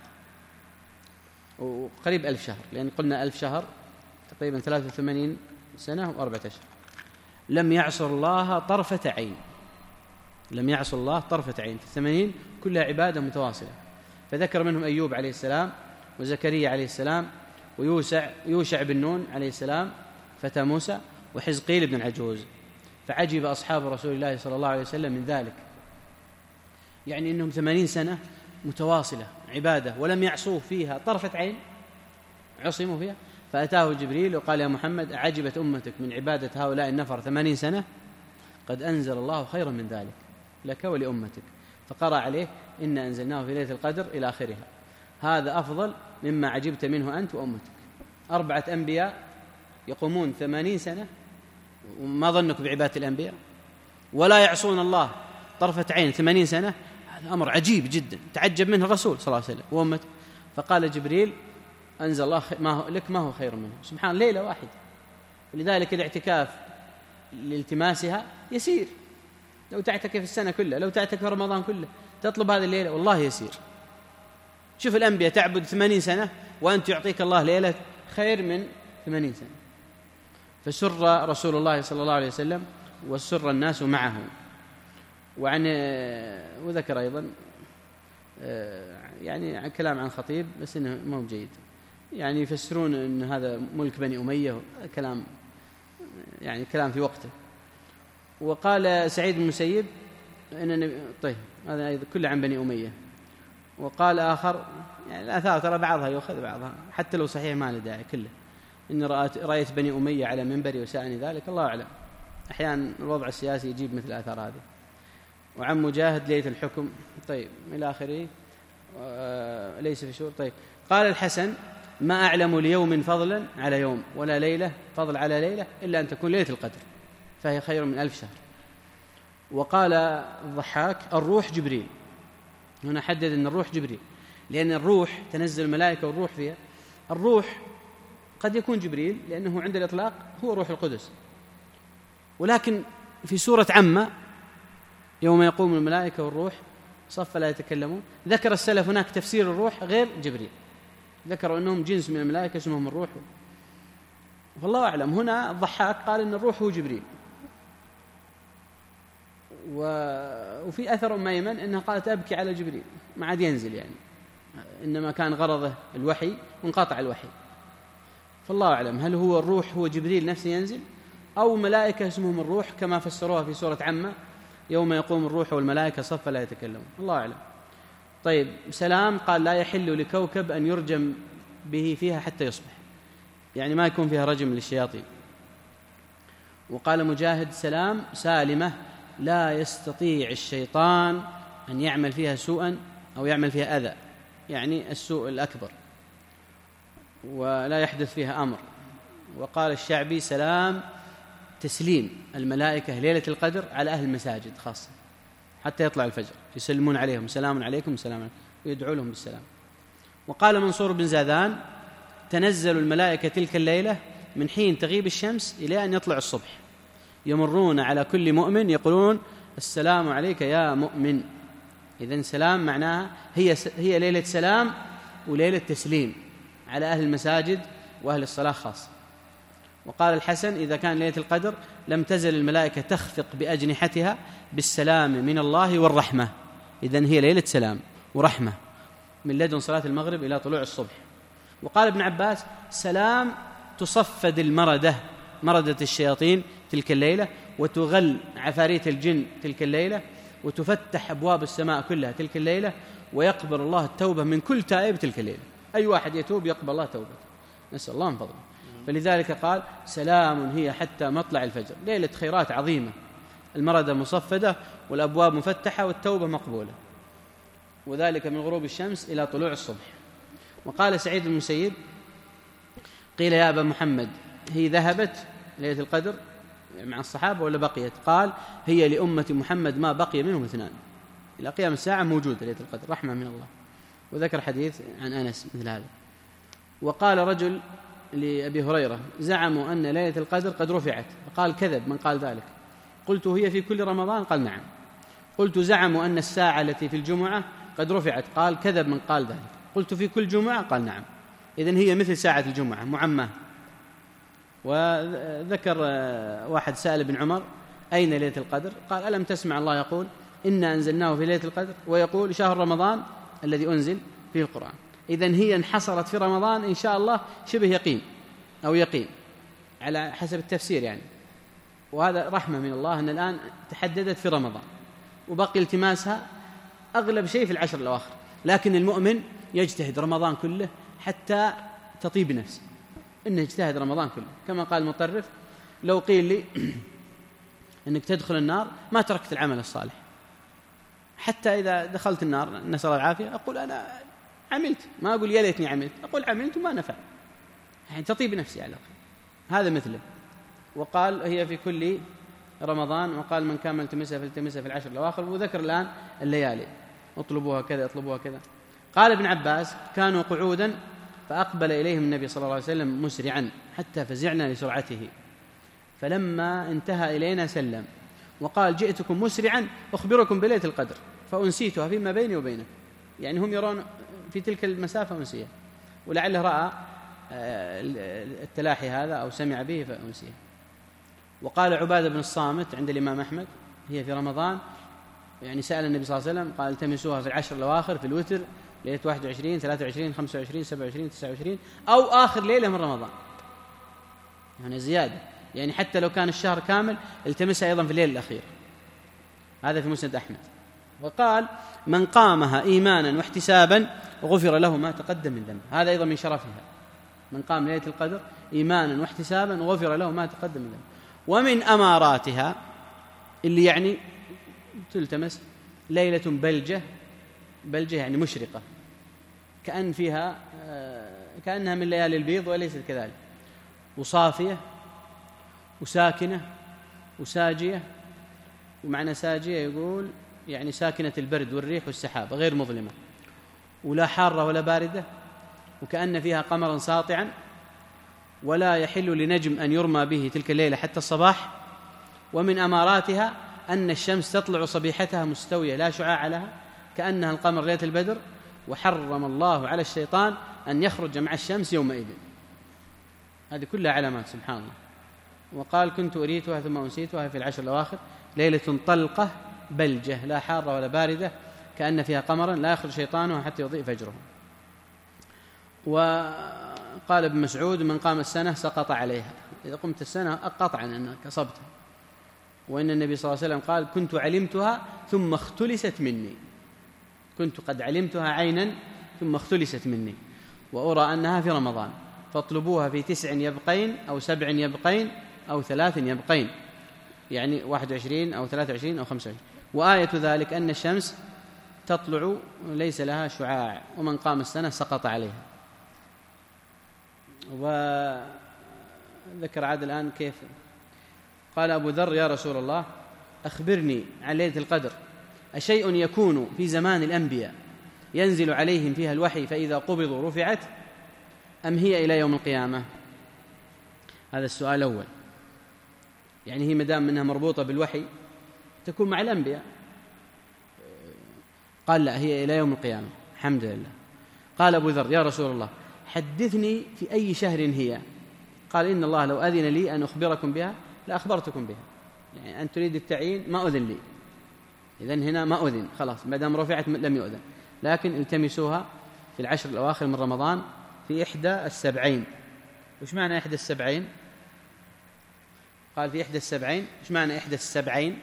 وقريب ألف شهر، لأن قلنا ألف شهر تقريبا ثلاثة وثمانين سنة وأربعة أشهر، لم يعصر الله طرفة عين، لم يعصر الله طرفة عين، في الثمانين كلها عبادة متواصلة. فذكر منهم أيوب عليه السلام وزكريا عليه السلام ويوسع يوشع بن نون عليه السلام فتى موسى وحزقيل بن العجوز. فعجب أصحاب رسول الله صلى الله عليه وسلم من ذلك، يعني أنهم ثمانين سنة متواصلة عبادة ولم يعصوه فيها طرفة عين عصموا فيها. فأتاه جبريل وقال يا محمد أعجبت أمتك من عبادة هؤلاء النفر ثمانين سنة؟ قد أنزل الله خيرا من ذلك لك ولأمتك. فقرأ عليه إنا أنزلناه في ليلة القدر إلى آخرها. هذا أفضل مما عجبت منه أنت وأمتك. أربعة أنبياء يقومون ثمانين سنة وما ظنك بعبادة الأنبياء ولا يعصون الله طرفة عين ثمانين سنة. هذا أمر عجيب جدا تعجب منه الرسول صلى الله عليه وسلم وأمته. فقال جبريل أنزل الله ما هو لك ما هو خير منه. سبحان ليلة واحدة. ولذلك الاعتكاف لالتماسها يسير. لو تعتكف السنة كلها لو تعتكف رمضان كله تطلب هذه الليلة والله يسير. شوف الأنبياء تعبد ثمانين سنة وأنت يعطيك الله ليلة خير من ثمانين سنة. فسر رسول الله صلى الله عليه وسلم وسر الناس معه. وعن وذكر أيضا يعني كلام عن خطيب بس إنه مو جيد يعني يفسرون أن هذا ملك بني أمية كلام يعني كلام في وقته. وقال سعيد بن المسيب إن طيب هذا أيضا كله عن بني أمية. وقال آخر يعني الآثار ترى بعضها يؤخذ بعضها حتى لو صحيح ما له داعي كله إن رأيت, رأيت بني أمية على منبري وسألني ذلك الله أعلم. أحيانا الوضع السياسي يجيب مثل الآثار هذه. وعن مجاهد ليلة الحكم طيب إلى آخره آه ليس في شهور. طيب قال الحسن ما أعلم ليوم فضلا على يوم ولا ليلة فضل على ليلة إلا أن تكون ليلة القدر فهي خير من ألف شهر. وقال الضحاك الروح جبريل. هنا حدد أن الروح جبريل لأن الروح تنزل الملائكة والروح فيها. الروح قد يكون جبريل لأنه عند الإطلاق هو روح القدس. ولكن في سورة عمة يوم يقوم الملائكة والروح صف لا يتكلمون ذكر السلف هناك تفسير الروح غير جبريل. ذكروا أنهم جنس من الملائكة اسمهم الروح. والله أعلم. هنا الضحاك قال أن الروح هو جبريل. وفي أثر أم أيمن أنها قالت أبكي على جبريل ما عاد ينزل يعني إنما كان غرضه الوحي وانقطع الوحي. فالله أعلم هل هو الروح هو جبريل نفسه ينزل أو ملائكة اسمهم الروح كما فسروها في سورة عمة يوم يقوم الروح والملائكة صفا لا يتكلمون. الله أعلم. طيب سلام قال لا يحل لكوكب أن يرجم به فيها حتى يصبح يعني ما يكون فيها رجم للشياطين. وقال مجاهد سلام سالمة لا يستطيع الشيطان أن يعمل فيها سوءا أو يعمل فيها أذى يعني السوء الأكبر ولا يحدث فيها أمر. وقال الشعبي سلام تسليم الملائكة ليلة القدر على أهل المساجد خاصة حتى يطلع الفجر يسلمون عليهم سلام عليكم سلام عليكم ويدعو لهم بالسلام. وقال منصور بن زادان تنزل الملائكة تلك الليلة من حين تغيب الشمس إلى أن يطلع الصبح يمرون على كل مؤمن يقولون السلام عليك يا مؤمن. إذن سلام معناها هي هي ليلة سلام وليلة تسليم على أهل المساجد وأهل الصلاة خاصة. وقال الحسن إذا كان ليلة القدر لم تزل الملائكة تخفق بأجنحتها بالسلام من الله والرحمة. إذن هي ليلة سلام ورحمة من لدن صلاة المغرب إلى طلوع الصبح. وقال ابن عباس سلام تصفد المردة مردة الشياطين تلك الليلة وتغل عفاريت الجن تلك الليلة وتفتح أبواب السماء كلها تلك الليلة ويقبل الله التوبة من كل تائب تلك الليلة. أي واحد يتوب يقبل الله توبته نسأل الله من فضله. فلذلك قال سلام هي حتى مطلع الفجر ليلة خيرات عظيمة المردة مصفدة والأبواب مفتحة والتوبة مقبولة وذلك من غروب الشمس إلى طلوع الصبح. وقال سعيد بن المسيب قيل يا أبا محمد هي ذهبت ليلة القدر مع الصحابة ولا بقيت؟ قال هي لأمة محمد ما بقي منهم اثنان إلى قيام الساعة موجودة ليلة القدر رحمة من الله. وذكر حديث عن أنس مثل هذا. وقال رجل لأبي هريرة زعموا أن ليلة القدر قد رفعت فقال كذب من قال ذلك. قلت هي في كل رمضان؟ قال نعم. قلت زعموا أن الساعة التي في الجمعة قد رفعت قال كذب من قال ذلك. قلت في كل جمعة؟ قال نعم. إذن هي مثل ساعة الجمعة معماه. وذكر واحد سأل ابن عمر أين ليلة القدر؟ قال ألم تسمع الله يقول إنا أنزلناه في ليلة القدر ويقول شهر رمضان الذي أنزل فيه القرآن. إذن هي انحصرت في رمضان إن شاء الله شبه يقين أو يقين على حسب التفسير يعني. وهذا رحمة من الله أن الآن تحددت في رمضان وبقي التماسها أغلب شيء في العشر الأواخر. لكن المؤمن يجتهد رمضان كله حتى تطيب نفسه، إنه يجتهد رمضان كله. كما قال المطرف: لو قيل لي أنك تدخل النار ما تركت العمل الصالح، حتى إذا دخلت النار نسأل الله العافية أقول أنا عملت، ما أقول يا ليتني عملت، أقول عملت وما نفع، يعني تطيب نفسي على الأقل. هذا مثله. وقال: هي في كل رمضان. وقال: من كان التمسها فالتمسها في العشر الأواخر. وذكر الآن الليالي: اطلبوها كذا اطلبوها كذا. قال ابن عباس: كانوا قعودا فأقبل إليهم النبي صلى الله عليه وسلم مسرعا حتى فزعنا لسرعته، فلما انتهى إلينا سلم وقال: جئتكم مسرعا أخبركم بليلة القدر فأنسيتها فيما بيني وبينك. يعني هم يرون في تلك المسافة أنسيها، ولعله رأى التلاحي هذا أو سمع به فأنسيه. وقال عبادة بن الصامت عند الإمام أحمد: هي في رمضان، يعني سأل النبي صلى الله عليه وسلم قال: التمسوها في العشر الأواخر في الوتر، ليلة واحد وعشرين ثلاثة وعشرين خمسة وعشرين سبعة وعشرين تسعة وعشرين أو آخر ليلة من رمضان، يعني زيادة، يعني حتى لو كان الشهر كامل التمسها أيضا في الليل الأخير. هذا في مسند أحمد. وقال: من قامها إيمانا واحتسابا غفر له ما تقدم من ذنبه. هذا أيضا من شرفها، من قام ليلة القدر إيمانا واحتسابا غفر له ما تقدم من ذنبه. ومن أماراتها اللي يعني تلتمس ليلة بلجة، بلجة يعني مشرقة، كأن فيها كأنها من ليالي البيض وليست كذلك، وصافية وساكنة وساجية. ومعنى ساجية يقول يعني ساكنة البرد والريح والسحاب، غير مظلمة، ولا حارة ولا باردة، وكأن فيها قمرا ساطعا، ولا يحل لنجم أن يرمى به تلك الليلة حتى الصباح. ومن أماراتها أن الشمس تطلع صبيحتها مستوية لا شعاع لها كأنها القمر ليلة البدر، وحرم الله على الشيطان أن يخرج مع الشمس يومئذ. هذه كلها علامات سبحان الله. وقال: كنت أريتها ثم أنسيتها في العشر الأواخر، ليلة طلقة بلجة لا حارة ولا باردة كأن فيها قمرا لا يخرج شيطانها حتى يضيء فجره. وقال ابن مسعود: من قام السنة سقط عليها. إذا قمت السنة قطعا أنك أصبتها. وإن النبي صلى الله عليه وسلم قال: كنت علمتها ثم اختلست مني، كنت قد علمتها عينا ثم اختلست مني، وأرى أنها في رمضان، فاطلبوها في تسع يبقين أو سبع يبقين أو ثلاث يبقين، يعني واحد وعشرين أو ثلاثة وعشرين أو خمسة وعشرين. وآية ذلك أن الشمس تطلع ليس لها شعاع، ومن قام السنة سقط عليها. وذكر عاد الآن كيف قال أبو ذر: يا رسول الله أخبرني عن ليلة القدر، أشيء يكون في زمان الأنبياء ينزل عليهم فيها الوحي فإذا قبضوا رفعت، أم هي إلى يوم القيامة؟ هذا السؤال الأول. يعني هي مدام منها مربوطة بالوحي تكون مع الأنبياء. قال: لا، هي إلى يوم القيامة. الحمد لله. قال أبو ذر: يا رسول الله حدثني في أي شهر هي؟ قال: إن الله لو أذن لي أن أخبركم بها لأخبرتكم بها. يعني أن تريد التعيين ما أذن لي، إذن هنا ما أذن، خلاص ما دام رفعت لم يؤذن، لكن التمسوها في العشر الأواخر من رمضان في إحدى السبعين. وش معنى إحدى السبعين؟ قال: في إحدى السبعين. وش معنى إحدى السبعين؟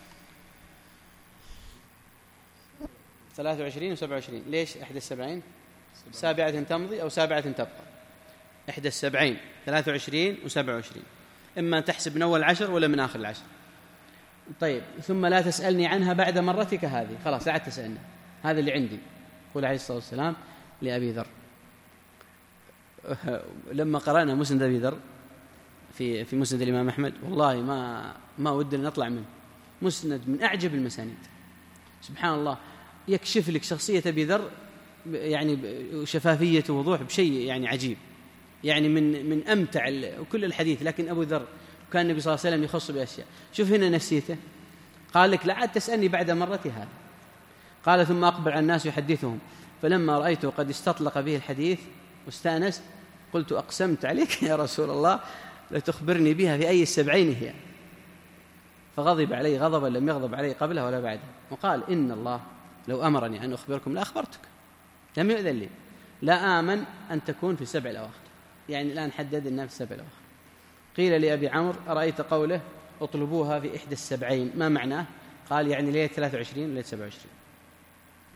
ثلاثة وعشرين وسبعة وعشرين. ليش إحدى السبعين؟ سابعة تمضي أو سابعة تبقى. إحدى السبعين ثلاثة وعشرين وسبعة وعشرين، إما تحسب من أول العشر ولا من آخر العشر. طيب، ثم لا تسألني عنها بعد مرتك هذه، خلاص لا عاد تسألني، هذا اللي عندي. قول عليه الصلاة والسلام لأبي ذر لما قرأنا مسند أبي ذر في في مسند الإمام أحمد، والله ما ما ودنا نطلع منه. مسند من أعجب المسانيد سبحان الله، يكشف لك شخصية أبي ذر يعني شفافية ووضوح بشيء يعني عجيب، يعني من من أمتع كل الحديث. لكن أبو ذر كان النبي صلى الله عليه وسلم يخص بأشياء. شوف هنا نفسيته، قال لك: لا عاد تسألني بعد مرتي هذا. قال: ثم أقبل على الناس يحدثهم، فلما رأيته قد استطلق به الحديث واستأنس قلت: أقسمت عليك يا رسول الله لتخبرني بها في أي السبعين هي. فغضب علي غضبا لم يغضب علي قبله ولا بعده، وقال: إن الله لو أمرني أن أخبركم لأخبرتك، لم يؤذن لي، لا آمن أن تكون في السبع الأواخر. يعني الآن حدد الناس في السبع الأواخر. قيل لأبي عمرو: أرأيت قوله اطلبوها في إحدى السبعين ما معناه؟ قال: يعني ليلة ثلاثة وعشرين وليلة سبعة وعشرين.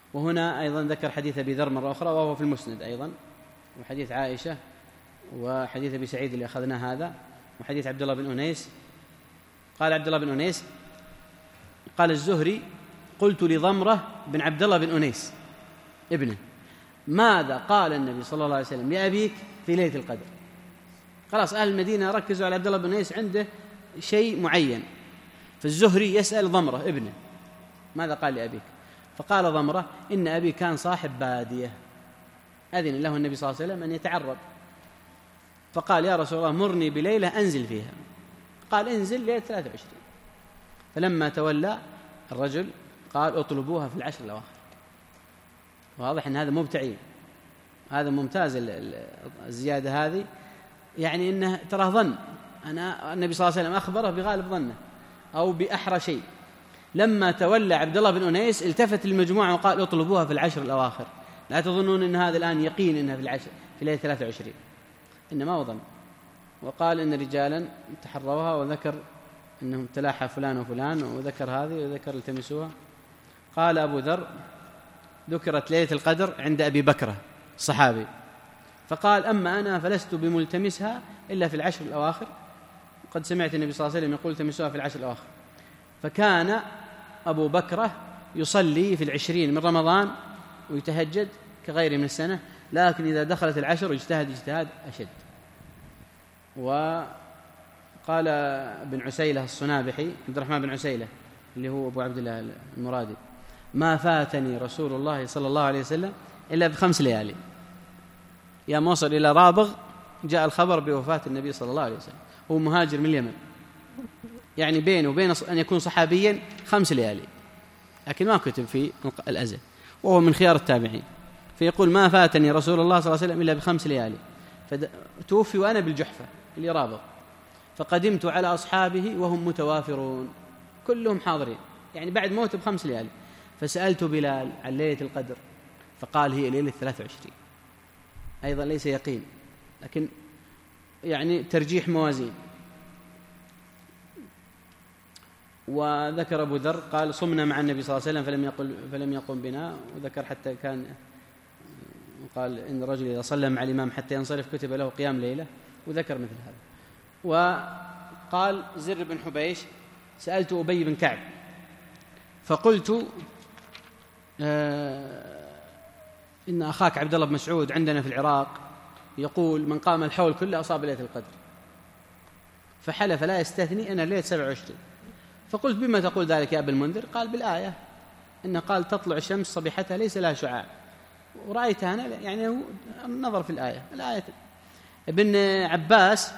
وهنا أيضا ذكر حديث أبي ذر مرة أخرى وهو في المسند أيضا، وحديث عائشة، وحديث أبي سعيد اللي أخذنا هذا، وحديث عبد الله بن أنيس. قال عبد الله بن أنيس قال الزهري: قلت لضمرة بن عبد الله بن أنيس ابنه: ماذا قال النبي صلى الله عليه وسلم لأبيك في ليلة القدر؟ خلاص أهل المدينة ركزوا على عبد الله بن أنيس، عنده شيء معين، فالزهري يسأل ضمرة ابنه: ماذا قال لأبيك؟ فقال ضمرة: إن أبي كان صاحب بادية، أذن له النبي صلى الله عليه وسلم أن يتعرض، فقال: يا رسول الله مرني بليلة أنزل فيها. قال: انزل ليلة ثلاثة وعشرين. فلما تولى الرجل قال: اطلبوها في العشر الأواخر. واضح أن هذا مبتعي، هذا ممتاز الزيادة هذه، يعني إنه ترى ظن، أنا النبي صلى الله عليه وسلم أخبره بغالب ظنه أو بأحرى شيء. لما تولى عبد الله بن أنيس التفت للمجموعة وقال: اطلبوها في العشر الأواخر، لا تظنون أن هذا الآن يقين أنها في العشر في ليلة ثلاثة وعشرين، إنما هو ظن. وقال إن رجالا تحروها، وذكر أنهم تلاحى فلان وفلان، وذكر هذه وذكر التمسوها. قال أبو ذر: ذكرت ليلة القدر عند أبي بكرة الصحابي، فقال: أما أنا فلست بملتمسها إلا في العشر الأواخر، قد سمعت النبي صلى الله عليه وسلم يقول: تمسوها في العشر الأواخر. فكان أبو بكرة يصلي في العشرين من رمضان ويتهجد كغيره من السنة، لكن إذا دخلت العشر اجتهد اجتهاد أشد. وقال ابن عسيلة الصنابحي، عبد الرحمن بن عسيلة اللي هو أبو عبد الله المرادي: ما فاتني رسول الله صلى الله عليه وسلم إلا بخمس ليالي. يا موصل إلى رابغ جاء الخبر بوفاة النبي صلى الله عليه وسلم، هو مهاجر من اليمن، يعني بينه وبين أن يكون صحابيا خمس ليالي، لكن ما كتب في الأزل، وهو من خيار التابعين. فيقول: ما فاتني رسول الله صلى الله عليه وسلم إلا بخمس ليالي، فتوفي وأنا بالجحفة اللي رابغ، فقدمت على أصحابه وهم متوافرون كلهم حاضرين، يعني بعد موته بخمس ليالي. فسألت بلال عن ليلة القدر، فقال: هي ليلة ثلاثة وعشرين. أيضا ليس يقين، لكن يعني ترجيح موازين. وذكر أبو ذر قال: صمنا مع النبي صلى الله عليه وسلم فلم يقل فلم يقم بنا، وذكر حتى كان قال إن الرجل إذا صلى مع الإمام حتى ينصرف كتب له قيام ليلة، وذكر مثل هذا. وقال زر بن حبيش: سألت أبي بن كعب فقلت: آه إن أخاك عبد الله بن مسعود عندنا في العراق يقول: من قام الحول كله أصاب ليلة القدر، فحلف لا يستثني أن ليلة سبعة وعشرين. فقلت: بما تقول ذلك يا أبا المنذر؟ قال: بالآية، إن قال تطلع الشمس صبيحتها ليس لها شعاع، ورأيتها أنا، يعني النظر في الآية. الآية ابن عباس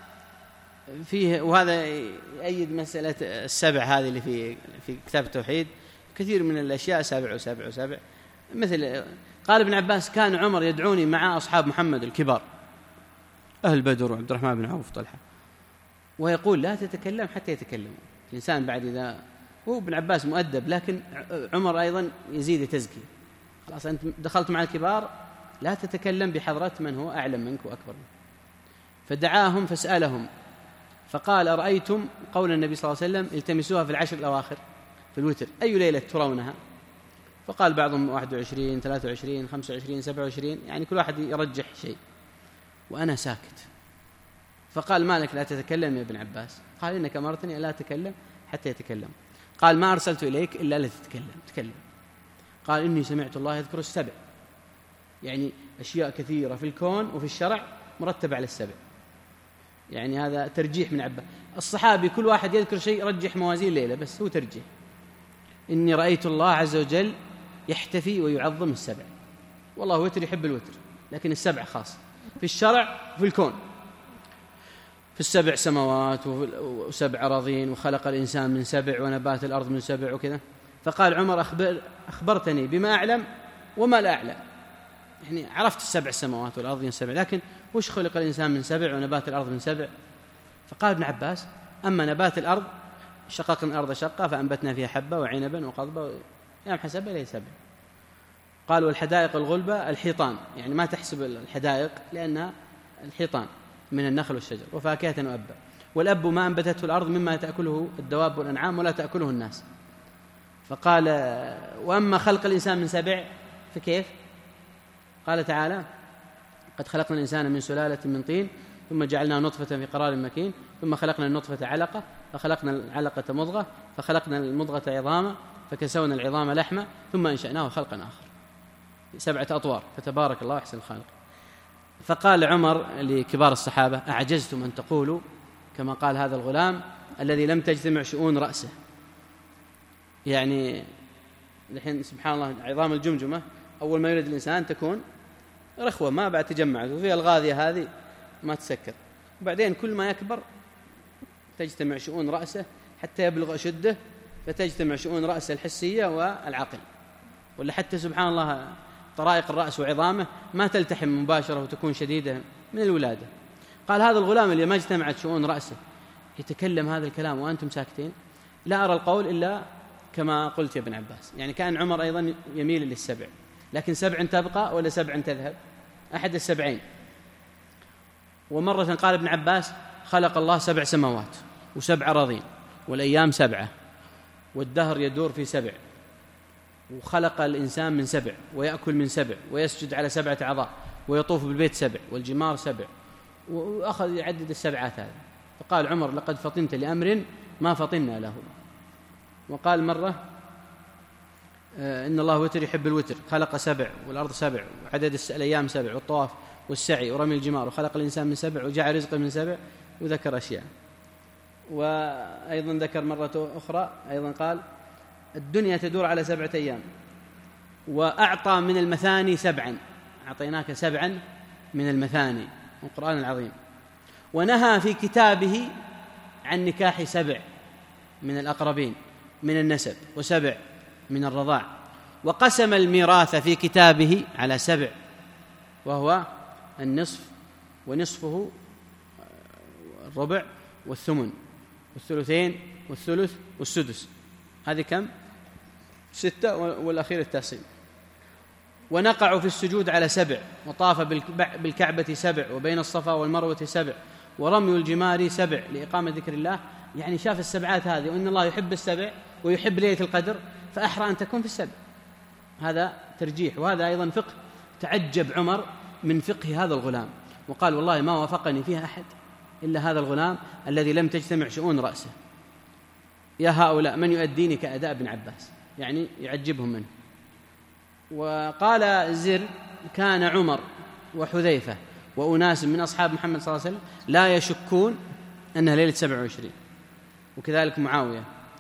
فيه، وهذا يؤيد مسألة السبع هذه اللي في في كتاب التوحيد، كثير من الأشياء سبع وسبع وسبع. مثل قال ابن عباس: كان عمر يدعوني مع أصحاب محمد الكبار أهل بدر وعبد الرحمن بن عوف طلحة، ويقول: لا تتكلم حتى يتكلم الإنسان بعد إذا. هو ابن عباس مؤدب، لكن عمر أيضا يزيد يتزكي. خلاص أنت دخلت مع الكبار، لا تتكلم بحضرة من هو أعلم منك وأكبر منك. فدعاهم فسألهم فقال: أرأيتم قول النبي صلى الله عليه وسلم: التمسوها في العشر الأواخر في الوتر، أي ليلة ترونها؟ فقال بعضهم واحد وعشرين، ثلاثة وعشرين، خمسة وعشرين، سبعة وعشرين، يعني كل واحد يرجح شيء، وأنا ساكت. فقال: ما لك لا تتكلم يا ابن عباس؟ قال: إنك أمرتني لا أتكلم حتى يتكلم. قال: ما أرسلت إليك إلا لتتكلم، تكلم. قال: إني سمعت الله يذكر السبع، يعني أشياء كثيرة في الكون وفي الشرع مرتبة على السبع، يعني هذا ترجيح من عباس. الصحابي كل واحد يذكر شيء رجح موازين ليلة، بس هو ترجيح. إني رأيت الله عز وجل يحتفي ويعظم السبع، والله وتر يحب الوتر، لكن السبع خاص في الشرع وفي الكون، في السبع سماوات وسبع أراضين، وخلق الإنسان من سبع ونبات الأرض من سبع وكذا. فقال عمر: أخبر أخبرتني بما أعلم وما لا أعلم، يعني عرفت السبع السماوات والأرض من سبع، لكن وش خلق الإنسان من سبع ونبات الأرض من سبع؟ فقال ابن عباس: أما نبات الأرض شققنا الأرض شقة فأنبتنا فيها حبة وعنبا وقضبا يام حسب إليه سبع. قال: والحدائق الغلبة الحيطان، يعني ما تحسب الحدائق لأنها الحيطان من النخل والشجر، وفاكهة وأبا، والأب ما أنبتته الأرض مما تأكله الدواب والأنعام ولا تأكله الناس. فقال وأما خلق الإنسان من سبع فكيف؟ قال تعالى قد خلقنا الإنسان من سلالة من طين ثم جعلناه نطفة في قرار مكين ثم خلقنا النطفة علقة فخلقنا العلقة مضغة فخلقنا المضغة عظاما فكسونا العظام لحمة ثم أنشأناه خلقا آخر سبعة أطوار فتبارك الله أحسن الخالق. فقال عمر لكبار الصحابة أعجزتم أن تقولوا كما قال هذا الغلام الذي لم تجتمع شؤون رأسه. يعني الحين سبحان الله عظام الجمجمة أول ما يولد الإنسان تكون رخوة ما بعد تجمعت وفيها الغاذية هذه ما تسكر، وبعدين كل ما يكبر تجتمع شؤون رأسه حتى يبلغ أشده فتجتمع شؤون رأسه الحسية والعقل، ولا حتى سبحان الله طرائق الرأس وعظامه ما تلتحم مباشرة وتكون شديدة من الولادة. قال هذا الغلام اللي ما اجتمعت شؤون رأسه يتكلم هذا الكلام وأنتم ساكتين؟ لا أرى القول إلا كما قلت يا ابن عباس. يعني كان عمر أيضا يميل للسبع، لكن سبع تبقى ولا سبع تذهب؟ أحد السبعين. ومرة قال ابن عباس خلق الله سبع سماوات وسبع أراضين والأيام سبعة والدهر يدور في سبع، وخلق الإنسان من سبع ويأكل من سبع ويسجد على سبعة أعضاء ويطوف بالبيت سبع والجمار سبع، وأخذ يعدد السبعات هذه. فقال عمر لقد فطنت لأمر ما فطنا له. وقال مرة إن الله وتر يحب الوتر خلق سبع والأرض سبع وعدد الأيام سبع والطواف والسعي ورمي الجمار وخلق الإنسان من سبع وجعل رزقه من سبع وذكر أشياء. وأيضا ذكر مرة أخرى أيضا قال الدنيا تدور على سبعة أيام وأعطى من المثاني سبعا، أعطيناك سبعا من المثاني القرآن العظيم. ونهى في كتابه عن نكاح سبع من الأقربين من النسب وسبع من الرضاع، وقسم الميراث في كتابه على سبع وهو النصف ونصفه الربع والثمن والثلثين والثلث والسدس، هذه كم؟ ستة والأخير التاسع. ونقع في السجود على سبع وطاف بالكعبة سبع وبين الصفا والمروة سبع ورمي الجمار سبع لإقامة ذكر الله. يعني شاف السبعات هذه وإن الله يحب السبع ويحب ليلة القدر فأحرى أن تكون في السبع. هذا ترجيح، وهذا أيضا فقه. تعجب عمر من فقه هذا الغلام وقال والله ما وافقني فيها أحد إلا هذا الغلام الذي لم تجتمع شؤون رأسه. يا هؤلاء من يؤديني كأداء ابن عباس؟ يعني يعجبهم منه. وقال زر كان عمر وحذيفة وأناس من أصحاب محمد صلى الله عليه وسلم لا يشكون أنها ليلة سبع وعشرين، وكذلك معاوية.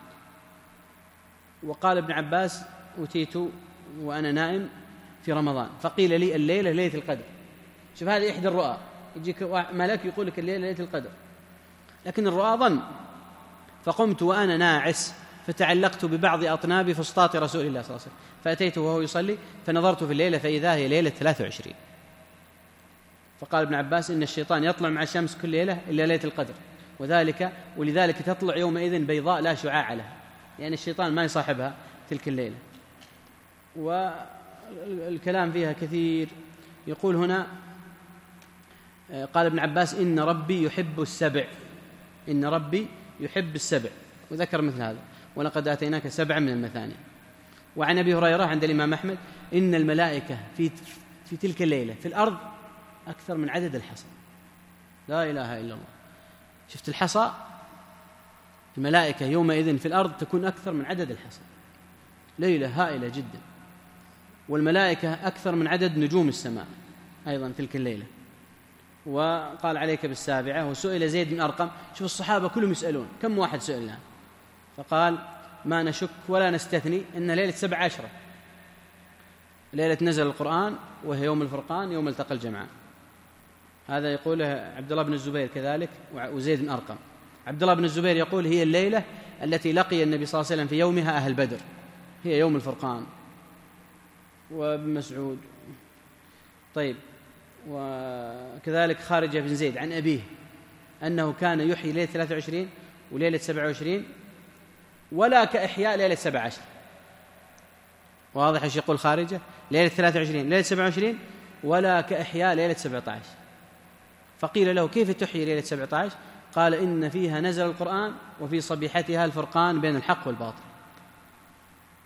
وقال ابن عباس أتيت وأنا نائم في رمضان فقيل لي الليلة ليلة القدر. شوف هذه إحدى الرؤى، يجيك ملك يقول لك الليلة ليلة القدر، لكن الرؤى ظن. فقمت وأنا ناعس فتعلقت ببعض أطناب فسطاط رسول الله صلى الله عليه وسلم فأتيته وهو يصلي فنظرت في الليلة فإذا هي ليلة ثلاثة وعشرين. فقال ابن عباس إن الشيطان يطلع مع الشمس كل ليلة إلا ليلة القدر، وذلك ولذلك تطلع يومئذ بيضاء لا شعاع لها، يعني الشيطان ما يصاحبها تلك الليلة. والكلام فيها كثير. يقول هنا قال ابن عباس إن ربي يحب السبع، إن ربي يحب السبع، وذكر مثل هذا ولقد آتيناك سبعا من المثاني. وعن أبي هريرة عند الإمام أحمد إن الملائكة في في تلك الليلة في الأرض أكثر من عدد الحصى. لا إله إلا الله. شفت الحصى؟ الملائكة يومئذ في الأرض تكون أكثر من عدد الحصى، ليلة هائلة جدا. والملائكة أكثر من عدد نجوم السماء أيضا تلك الليلة. وقال عليك بالسابعة. وسئل زيد بن أرقم، شوف الصحابة كلهم يسألون كم واحد سئلنا، فقال ما نشك ولا نستثني إن ليلة سبع عشرة ليلة نزل القرآن وهي يوم الفرقان يوم التقى الجمعان. هذا يقوله عبد الله بن الزبير كذلك وزيد بن أرقم. عبد الله بن الزبير يقول هي الليلة التي لقي النبي صلى الله عليه وسلم في يومها أهل بدر، هي يوم الفرقان. وابن مسعود طيب. وكذلك خارجة بن زيد عن أبيه أنه كان يحيي ليلة ثلاثة وعشرين وليلة سبعة وعشرين ولا كإحياء ليلة سبعة عشر. واضح ايش يقول خارجة؟ ليلة ثلاثة وعشرين ليلة سبعة وعشرين ولا كإحياء ليلة سبعة عشر. فقيل له كيف تحيي ليلة سبعة عشر؟ قال إن فيها نزل القرآن وفي صبيحتها الفرقان بين الحق والباطل.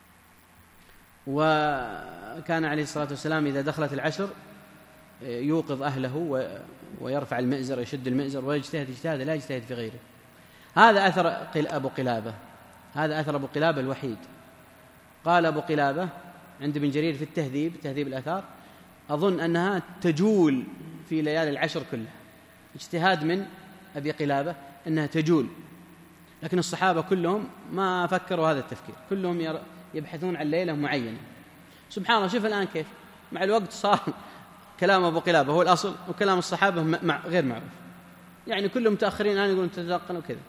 وكان عليه الصلاة والسلام إذا دخلت العشر يوقظ أهله ويرفع المئزر، يشد المئزر ويجتهد اجتهاد لا يجتهد في غيره. هذا أثر أبو قلابة، هذا أثر أبو قلابة الوحيد. قال أبو قلابة عند ابن جرير في التهذيب، تهذيب الآثار، أظن أنها تجول في ليالي العشر كلها، اجتهاد من أبي قلابة أنها تجول، لكن الصحابة كلهم ما فكروا هذا التفكير، كلهم يبحثون عن ليلة معينة. سبحان الله، شوف الآن كيف مع الوقت صار كلام أبو قلابة هو الأصل وكلام الصحابة مع غير معروف، يعني كلهم متأخرين الآن يقولون تتلقنوا كذا.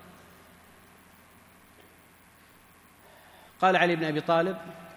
قال علي بن أبي طالب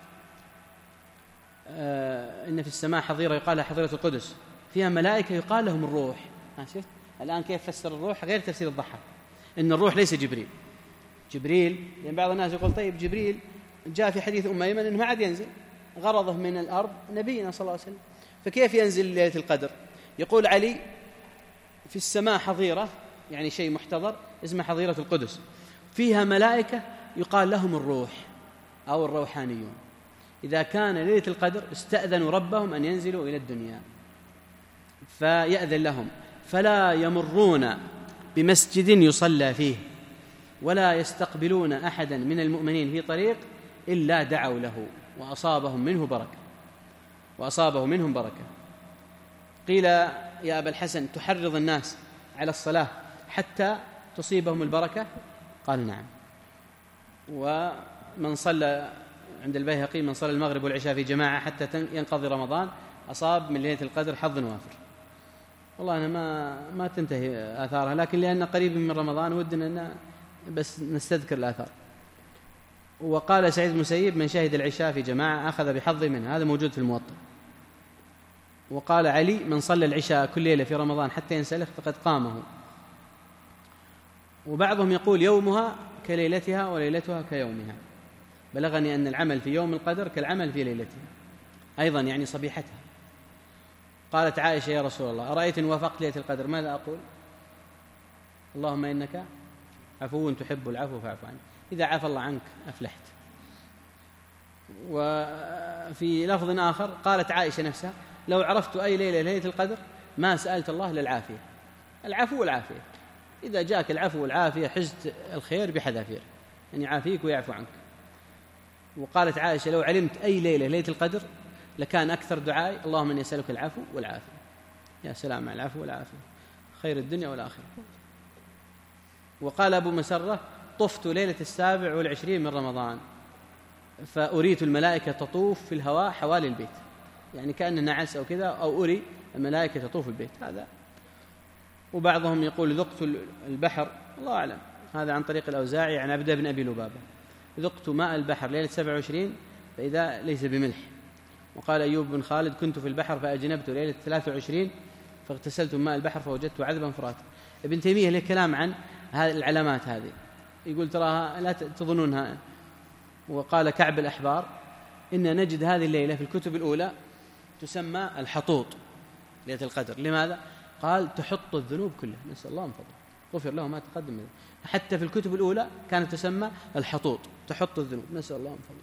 آه إن في السماء حظيرة يقال لها حظيرة القدس، فيها ملائكة يقال لهم الروح. شفت الآن كيف فسر الروح غير تفسير الضحاك، إن الروح ليس جبريل. جبريل يعني بعض الناس يقول طيب جبريل جاء في حديث أم أيمن إنه ما عاد ينزل، غرضه من الأرض نبينا صلى الله عليه وسلم، فكيف ينزل ليلة القدر؟ يقول علي في السماء حظيرة، يعني شيء محتضر اسمه حظيرة القدس، فيها ملائكة يقال لهم الروح أو الروحانيون، إذا كان ليلة القدر استأذنوا ربهم أن ينزلوا إلى الدنيا فيأذن لهم، فلا يمرون بمسجد يصلى فيه ولا يستقبلون أحدا من المؤمنين في طريق إلا دعوا له وأصابهم منه بركة وأصابه منهم بركة. قيل يا أبا الحسن تحرض الناس على الصلاة حتى تصيبهم البركة؟ قال نعم. ومن صلى عند البيهقي من صلى المغرب والعشاء في جماعة حتى ينقضي رمضان أصاب من ليلة القدر حظ وافر. والله أنا ما ما تنتهي آثارها، لكن لأن قريب من رمضان ودنا أن بس نستذكر الآثار. وقال سعيد بن المسيب من شهد العشاء في جماعة أخذ بحظ منه، هذا موجود في الموطأ. وقال علي من صلى العشاء كل ليلة في رمضان حتى ينسلخ فقد قامه. وبعضهم يقول يومها كليلتها وليلتها كيومها، بلغني أن العمل في يوم القدر كالعمل في ليلتها، أيضا يعني صبيحتها. قالت عائشة يا رسول الله أرأيت إن وافقت ليلة القدر ماذا أقول؟ اللهم إنك عفو تحب العفو فاعف عني، إذا عفى الله عنك أفلحت. وفي لفظ آخر قالت عائشة نفسها لو عرفت أي ليلة ليلة القدر ما سألت الله للعافية، العفو والعافية، إذا جاءك العفو والعافية حزت الخير بحذافير، يعني يعافيك ويعفو عنك. وقالت عائشة لو علمت أي ليلة ليلة القدر لكان أكثر دعائي اللهم إني أسألك العفو والعافية. يا سلام على العفو والعافية، خير الدنيا والآخرة. وقال أبو مسرة طفت ليلة السابع والعشرين من رمضان فأريت الملائكة تطوف في الهواء حوالي البيت، يعني كأن نعس أو كذا، أو أري الملائكة تطوف البيت هذا. وبعضهم يقول ذقت البحر، الله أعلم، هذا عن طريق الأوزاعي عن عبد بن أبي لبابة، ذقت ماء البحر ليلة سبع وعشرين فإذا ليس بملح. وقال أيوب بن خالد كنت في البحر فأجنبت ليلة ثلاث وعشرين فاغتسلت ماء البحر فوجدت عذبا فراتا. ابن تيمية له كلام عن هذه العلامات هذه، يقول تراها لا تظنونها. وقال كعب الأحبار إن نجد هذه الليلة في الكتب الأولى تسمى الحطوط ليلة القدر. لماذا؟ قال تحط الذنوب كلها، نسأل الله من فضله غفر له ما تقدم منه. حتى في الكتب الأولى كانت تسمى الحطوط، تحط الذنوب، نسأل الله من فضله.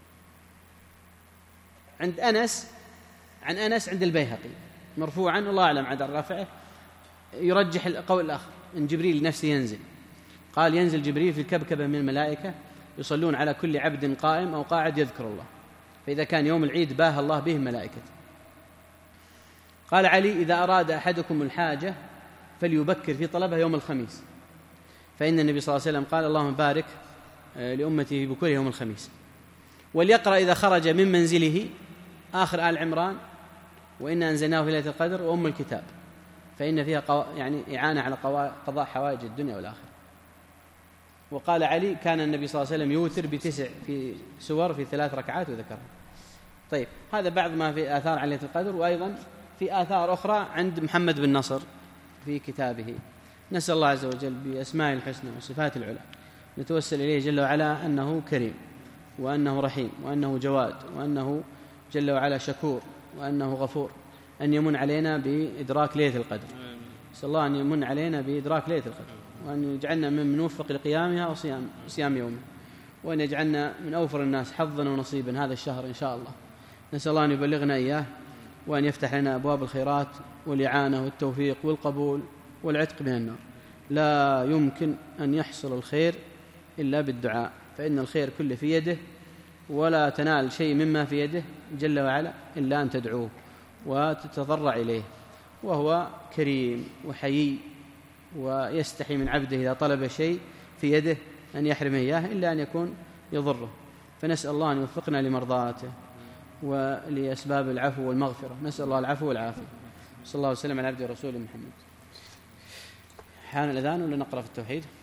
عند أنس عن أنس عند البيهقي مرفوعا، الله أعلم عن رفعه، يرجح القول الآخر إن جبريل نفسه ينزل. قال ينزل جبريل في الكبكبة من الملائكة يصلون على كل عبد قائم أو قاعد يذكر الله، فإذا كان يوم العيد باهى الله بهم ملائكته. قال علي إذا أراد أحدكم الحاجة فليبكر في طلبها يوم الخميس، فإن النبي صلى الله عليه وسلم قال اللهم بارك لأمتي في بكور يوم الخميس. وليقرأ إذا خرج من منزله آخر آل عمران وإنا أنزلناه في ليلة القدر وأم الكتاب، فإن فيها قو... يعني إعانة على قضاء حوائج الدنيا والآخرة. وقال علي كان النبي صلى الله عليه وسلم يوتر بتسع في سور في ثلاث ركعات وذكرها. طيب هذا بعض ما في آثار عن ليلة القدر، وأيضا في آثار أخرى عند محمد بن نصر في كتابه. نسأل الله عز وجل بأسماء الحسنى وصفات العلى نتوسل إليه جل وعلا أنه كريم وأنه رحيم وأنه جواد وأنه جل وعلا شكور وأنه غفور، أن يمن علينا بإدراك ليلة القدر. نسأل الله أن يمن علينا بإدراك ليلة القدر، وأن يجعلنا من موفق لقيامها وصيام صيام يومه، وأن يجعلنا من أوفر الناس حظا ونصيبا هذا الشهر إن شاء الله، نسأل الله أن يبلغنا إياه وأن يفتح لنا أبواب الخيرات والإعانة والتوفيق والقبول والعتق من النار. لا يمكن أن يحصل الخير إلا بالدعاء، فإن الخير كله في يده، ولا تنال شيء مما في يده جل وعلا إلا أن تدعوه وتتضرع إليه، وهو كريم وحيي ويستحي من عبده إذا طلب شيء في يده أن يحرمه إياه إلا أن يكون يضره. فنسأل الله أن يوفقنا لمرضاته ولأسباب العفو والمغفرة. نسأل الله العفو والعافية. صلى الله وسلم على عبده ورسوله محمد. حان الأذان ولا نقرأ في التوحيد؟